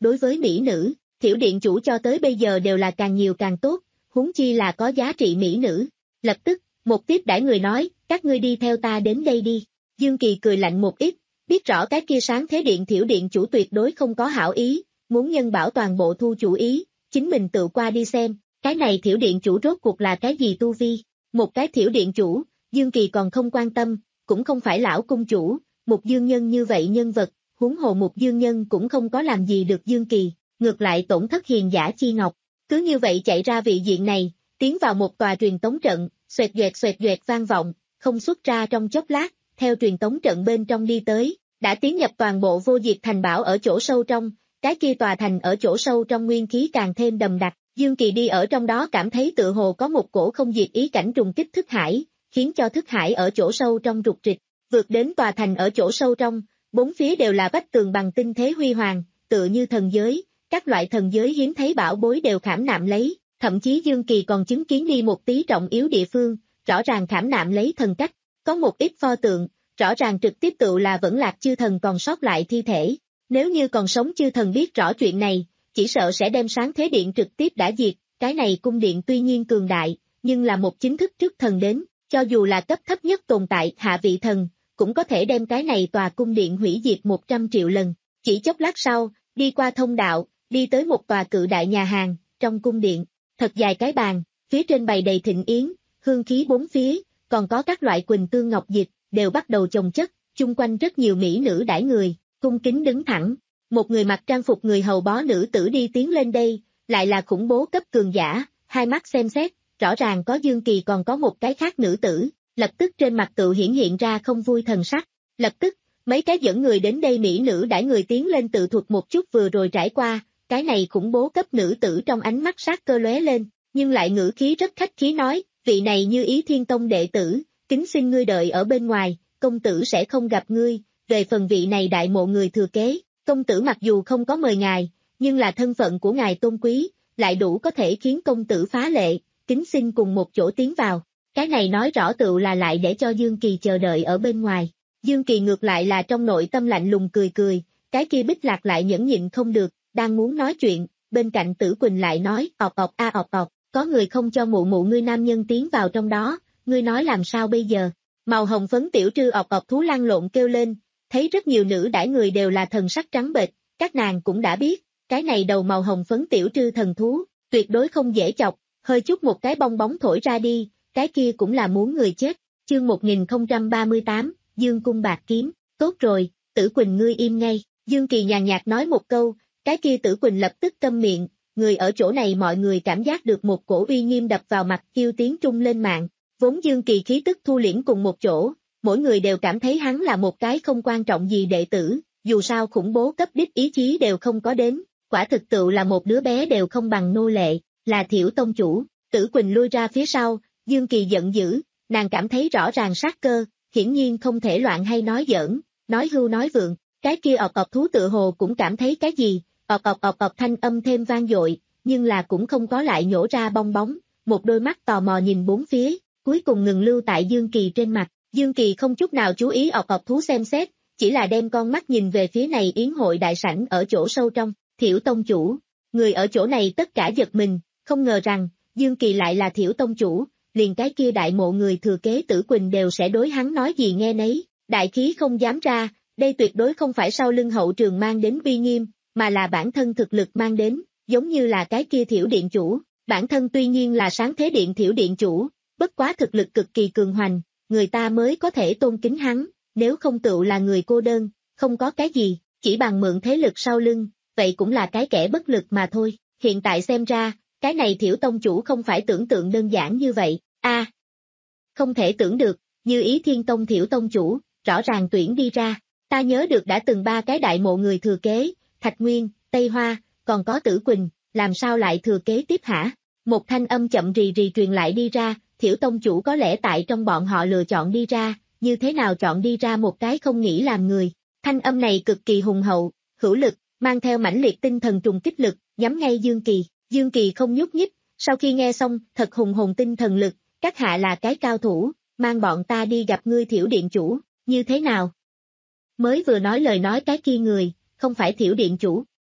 S2: đối với mỹ nữ, Thiểu điện chủ cho tới bây giờ đều là càng nhiều càng tốt, huống chi là có giá trị mỹ nữ. Lập tức, một tiếp đãi người nói, các ngươi đi theo ta đến đây đi. Dương Kỳ cười lạnh một ít, biết rõ cái kia Sáng Thế Điện Thiểu điện chủ tuyệt đối không có hảo ý, muốn nhân bảo toàn bộ thu chủ ý, chính mình tự qua đi xem, cái này Thiểu điện chủ rốt cuộc là cái gì tu vi. Một cái Thiểu điện chủ, Dương Kỳ còn không quan tâm, cũng không phải lão cung chủ, một dương nhân như vậy nhân vật, huống hồ một dương nhân cũng không có làm gì được Dương Kỳ, ngược lại tổn thất hiền giả chi ngọc. Cứ như vậy chạy ra vị diện này, tiến vào một tòa truyền tống trận, xoẹt doẹt xoẹt doẹt vang vọng, không xuất ra trong chốc lát, theo truyền tống trận bên trong đi tới, đã tiến nhập toàn bộ Vô Diệt Thành bảo ở chỗ sâu trong, cái kia tòa thành ở chỗ sâu trong nguyên khí càng thêm đậm đặc, Dương Kỳ đi ở trong đó cảm thấy tự hồ có một cổ không diệt ý cảnh trùng kích thức hải, khiến cho thức hải ở chỗ sâu trong rục rịch, vượt đến tòa thành ở chỗ sâu trong, bốn phía đều là vách tường bằng tinh thế huy hoàng, tựa như thần giới, các loại thần giới hiếm thấy bảo bối đều khảm nạm lấy, thậm chí Dương Kỳ còn chứng kiến đi một tí trọng yếu địa phương, rõ ràng khảm nạm lấy thần cách, có một ít pho tượng, rõ ràng trực tiếp tự là vẫn lạc chư thần còn sót lại thi thể. Nếu như còn sống chư thần biết rõ chuyện này, chỉ sợ sẽ đem Sáng Thế Điện trực tiếp đã diệt, cái này cung điện tuy nhiên cường đại, nhưng là một chính thức trước thần đến, cho dù là cấp thấp nhất tồn tại hạ vị thần, cũng có thể đem cái này tòa cung điện hủy diệt một trăm triệu lần. Chỉ chốc lát sau, đi qua thông đạo, đi tới một tòa cự đại nhà hàng, trong cung điện, thật dài cái bàn, phía trên bày đầy thịnh yến, hương khí bốn phía, còn có các loại quỳnh tương ngọc dịch, đều bắt đầu chồng chất, chung quanh rất nhiều mỹ nữ đãi người, cung kính đứng thẳng. Một người mặc trang phục người hầu bó nữ tử đi tiến lên đây, lại là khủng bố cấp cường giả, hai mắt xem xét, rõ ràng có Dương Kỳ còn có một cái khác nữ tử, lập tức trên mặt tự hiển hiện ra không vui thần sắc. Lập tức, mấy cái dẫn người đến đây mỹ nữ đãi người tiến lên tự thuật một chút vừa rồi trải qua, cái này khủng bố cấp nữ tử trong ánh mắt sát cơ lóe lên, nhưng lại ngữ khí rất khách khí nói, vị này Như Ý Thiên Tông đệ tử, kính xin ngươi đợi ở bên ngoài, công tử sẽ không gặp ngươi, về phần vị này đại mộ người thừa kế, công tử mặc dù không có mời ngài, nhưng là thân phận của ngài tôn quý, lại đủ có thể khiến công tử phá lệ, kính xin cùng một chỗ tiến vào. Cái này nói rõ tự là lại để cho Dương Kỳ chờ đợi ở bên ngoài. Dương Kỳ ngược lại là trong nội tâm lạnh lùng cười cười, cái kia Bích Lạc lại nhẫn nhịn không được, đang muốn nói chuyện, bên cạnh Tử Quỳnh lại nói, ọc ọc a ọc ọc, có người không cho mụ mụ ngươi nam nhân tiến vào trong đó, ngươi nói làm sao bây giờ? Màu hồng phấn tiểu trư ọc ọc thú lăn lộn kêu lên, thấy rất nhiều nữ đãi người đều là thần sắc trắng bệch, các nàng cũng đã biết, cái này đầu màu hồng phấn tiểu trư thần thú, tuyệt đối không dễ chọc, hơi chút một cái bong bóng thổi ra đi, cái kia cũng là muốn người chết. Chương một nghìn không trăm ba mươi tám, Dương Cung Bạc Kiếm, tốt rồi, Tử Quỳnh ngươi im ngay, Dương Kỳ nhàn nhạt nói một câu, cái kia Tử Quỳnh lập tức câm miệng, người ở chỗ này mọi người cảm giác được một cổ uy nghiêm đập vào mặt kêu tiếng trung lên mạng, vốn Dương Kỳ khí tức thu liễm cùng một chỗ, mỗi người đều cảm thấy hắn là một cái không quan trọng gì đệ tử, dù sao khủng bố cấp đích ý chí đều không có đến, quả thực tự là một đứa bé đều không bằng nô lệ, là Thiểu tông chủ. Tử Quỳnh lui ra phía sau, Dương Kỳ giận dữ, nàng cảm thấy rõ ràng sát cơ, hiển nhiên không thể loạn hay nói giỡn, nói hưu nói vượng, cái kia ọc ọc thú tự hồ cũng cảm thấy cái gì, ọc ọc ọc ọc thanh âm thêm vang dội, nhưng là cũng không có lại nhổ ra bong bóng, một đôi mắt tò mò nhìn bốn phía, cuối cùng ngừng lưu tại Dương Kỳ trên mặt, Dương Kỳ không chút nào chú ý ọc ọc thú xem xét, chỉ là đem con mắt nhìn về phía này yến hội đại sảnh ở chỗ sâu trong, Thiểu tông chủ, người ở chỗ này tất cả giật mình, không ngờ rằng, Dương Kỳ lại là Thiểu tông chủ, liền cái kia đại mộ người thừa kế Tử Quỳnh đều sẽ đối hắn nói gì nghe nấy, đại khí không dám ra, đây tuyệt đối không phải sau lưng hậu trường mang đến uy nghiêm, mà là bản thân thực lực mang đến, giống như là cái kia Thiểu điện chủ, bản thân tuy nhiên là Sáng Thế Điện Thiểu điện chủ, bất quá thực lực cực kỳ cường hoành, người ta mới có thể tôn kính hắn, nếu không tựu là người cô đơn, không có cái gì, chỉ bằng mượn thế lực sau lưng, vậy cũng là cái kẻ bất lực mà thôi, hiện tại xem ra, cái này Thiểu tông chủ không phải tưởng tượng đơn giản như vậy, a à, không thể tưởng được, Như Ý Thiên Tông Thiểu tông chủ, rõ ràng tuyển đi ra, ta nhớ được đã từng ba cái đại mộ người thừa kế, Thạch Nguyên, Tây Hoa, còn có Tử Quỳnh, làm sao lại thừa kế tiếp hả? Một thanh âm chậm rì rì truyền lại đi ra, Thiểu tông chủ có lẽ tại trong bọn họ lựa chọn đi ra, như thế nào chọn đi ra một cái không nghĩ làm người, thanh âm này cực kỳ hùng hậu, hữu lực, mang theo mãnh liệt tinh thần trùng kích lực, nhắm ngay Dương Kỳ, Dương Kỳ không nhúc nhích, sau khi nghe xong, thật hùng hồn tinh thần lực, các hạ là cái cao thủ, mang bọn ta đi gặp ngươi Thiểu điện chủ, như thế nào? Mới vừa nói lời nói cái kia người, không phải Thiểu điện chủ,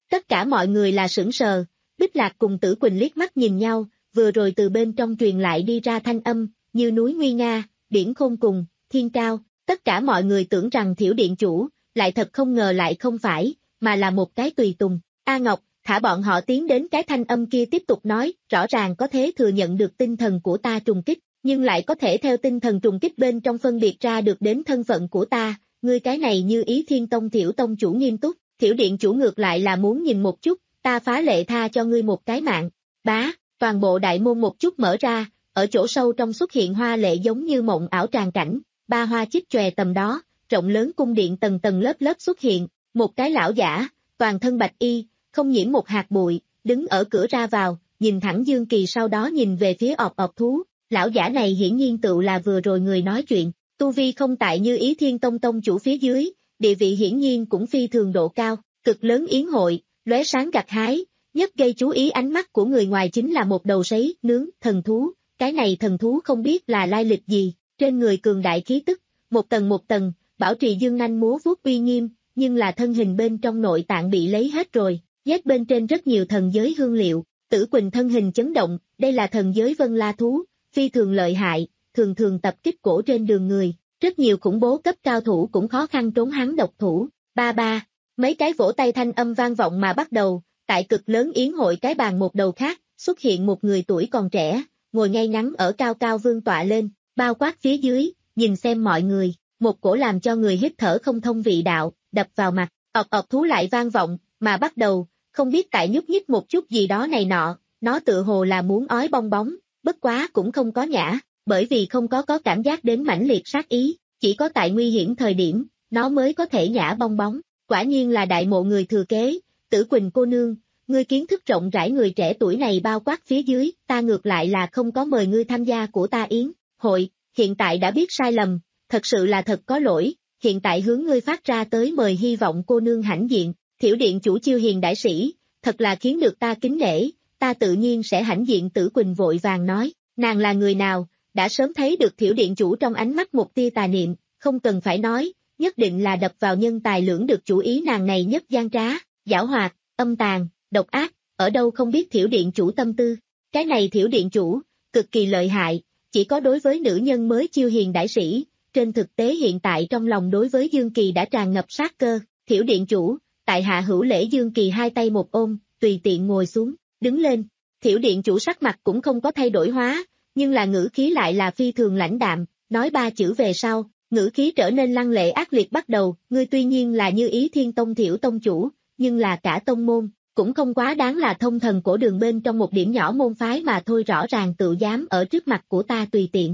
S2: Tất cả mọi người là sững sờ, Bích Lạc cùng Tử Quỳnh liếc mắt nhìn nhau, vừa rồi từ bên trong truyền lại đi ra thanh âm, như núi nguy nga, biển khôn cùng, thiên cao, tất cả mọi người tưởng rằng Thiểu Điện Chủ, lại thật không ngờ lại không phải, mà là một cái tùy tùng. A Ngọc, thả bọn họ tiến đến cái thanh âm kia tiếp tục nói, rõ ràng có thể thừa nhận được tinh thần của ta trùng kích, nhưng lại có thể theo tinh thần trùng kích bên trong phân biệt ra được đến thân phận của ta, ngươi cái này Như Ý Thiên Tông Thiểu Tông Chủ nghiêm túc, Thiểu Điện Chủ ngược lại là muốn nhìn một chút, ta phá lệ tha cho ngươi một cái mạng. Bá, toàn bộ đại môn một chút mở ra, ở chỗ sâu trong xuất hiện hoa lệ giống như mộng ảo tràn cảnh, ba hoa chích chòe tầm đó, rộng lớn cung điện tầng tầng lớp lớp xuất hiện, một cái lão giả, toàn thân bạch y, không nhiễm một hạt bụi, đứng ở cửa ra vào, nhìn thẳng Dương Kỳ sau đó nhìn về phía ọp ọp thú, lão giả này hiển nhiên tự là vừa rồi người nói chuyện, tu vi không tại Như Ý Thiên Tông Tông Chủ phía dưới, địa vị hiển nhiên cũng phi thường độ cao, cực lớn yến hội, lóe sáng gặt hái, nhất gây chú ý ánh mắt của người ngoài chính là một đầu sấy, nướng, thần thú, cái này thần thú không biết là lai lịch gì, trên người cường đại khí tức, một tầng một tầng, bảo trì dương nanh múa vuốt uy nghiêm, nhưng là thân hình bên trong nội tạng bị lấy hết rồi, nhét bên trên rất nhiều thần giới hương liệu, Tử Quỳnh thân hình chấn động, đây là thần giới vân la thú, phi thường lợi hại, thường thường tập kích cổ trên đường người, rất nhiều khủng bố cấp cao thủ cũng khó khăn trốn hắn độc thủ, ba ba, mấy cái vỗ tay thanh âm vang vọng mà bắt đầu, tại cực lớn yến hội cái bàn một đầu khác, xuất hiện một người tuổi còn trẻ, ngồi ngay ngắn ở cao cao vương tọa lên, bao quát phía dưới, nhìn xem mọi người, một cổ làm cho người hít thở không thông vị đạo, đập vào mặt, ọc ọc thú lại vang vọng, mà bắt đầu, không biết tại nhúc nhích một chút gì đó này nọ, nó tự hồ là muốn ói bong bóng, bất quá cũng không có nhã, bởi vì không có có cảm giác đến mãnh liệt sát ý, chỉ có tại nguy hiểm thời điểm, nó mới có thể nhã bong bóng, quả nhiên là đại mộ người thừa kế, Tử Quỳnh cô nương, ngươi kiến thức rộng rãi người trẻ tuổi này bao quát phía dưới, ta ngược lại là không có mời ngươi tham gia của ta yến hội, hiện tại đã biết sai lầm, thật sự là thật có lỗi, hiện tại hướng ngươi phát ra tới mời hy vọng cô nương hãnh diện, Thiểu Điện Chủ chiêu hiền đại sĩ, thật là khiến được ta kính nể, ta tự nhiên sẽ hãnh diện. Tử Quỳnh vội vàng nói, nàng là người nào, đã sớm thấy được Thiểu Điện Chủ trong ánh mắt một tia tà niệm, không cần phải nói, nhất định là đập vào nhân tài lưỡng được chủ ý nàng này nhất gian trá, giảo hoạt, âm tàn, độc ác, ở đâu không biết Thiểu Điện Chủ tâm tư, cái này Thiểu Điện Chủ, cực kỳ lợi hại, chỉ có đối với nữ nhân mới chiêu hiền đại sĩ, trên thực tế hiện tại trong lòng đối với Dương Kỳ đã tràn ngập sát cơ, Thiểu Điện Chủ, tại hạ hữu lễ. Dương Kỳ hai tay một ôm, tùy tiện ngồi xuống, đứng lên, Thiểu Điện Chủ sắc mặt cũng không có thay đổi hóa, nhưng là ngữ khí lại là phi thường lãnh đạm, nói ba chữ về sau, ngữ khí trở nên lăng lệ ác liệt bắt đầu, ngươi tuy nhiên là Như Ý Thiên Tông Thiểu Tông Chủ, nhưng là cả tông môn, cũng không quá đáng là thông thần cổ đường bên trong một điểm nhỏ môn phái mà thôi, rõ ràng tự dám ở trước mặt của ta tùy tiện.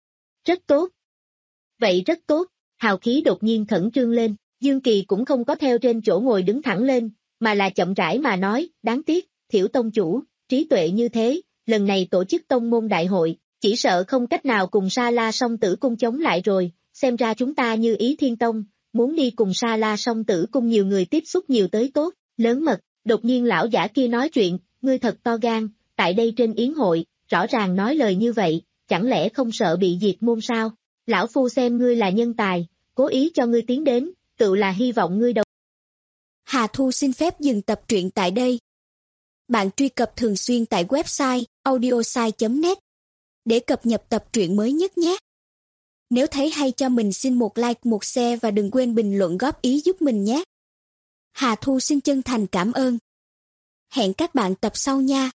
S2: Rất tốt. Vậy rất tốt, hào khí đột nhiên khẩn trương lên, Dương Kỳ cũng không có theo trên chỗ ngồi đứng thẳng lên, mà là chậm rãi mà nói, đáng tiếc, Thiểu Tông Chủ, trí tuệ như thế, lần này tổ chức tông môn đại hội, chỉ sợ không cách nào cùng Sa La Song Tử Cung chống lại rồi, xem ra chúng ta Như Ý Thiên Tông, muốn đi cùng Sa La Song Tử Cung nhiều người tiếp xúc nhiều tới tốt, lớn mật, đột nhiên lão giả kia nói chuyện, ngươi thật to gan, tại đây trên yến hội, rõ ràng nói lời như vậy, chẳng lẽ không sợ bị diệt môn sao? Lão phu xem ngươi là nhân tài, cố ý cho ngươi tiến đến, tự là hy vọng ngươi đầu.
S3: Hà Thu xin phép dừng tập truyện tại đây. Bạn truy cập thường xuyên tại website audiosai chấm net để cập nhật tập truyện mới nhất nhé. Nếu thấy hay cho mình xin một like, một share và đừng quên bình luận góp ý giúp mình nhé. Hà Thu xin chân thành cảm ơn. Hẹn các bạn tập sau nha.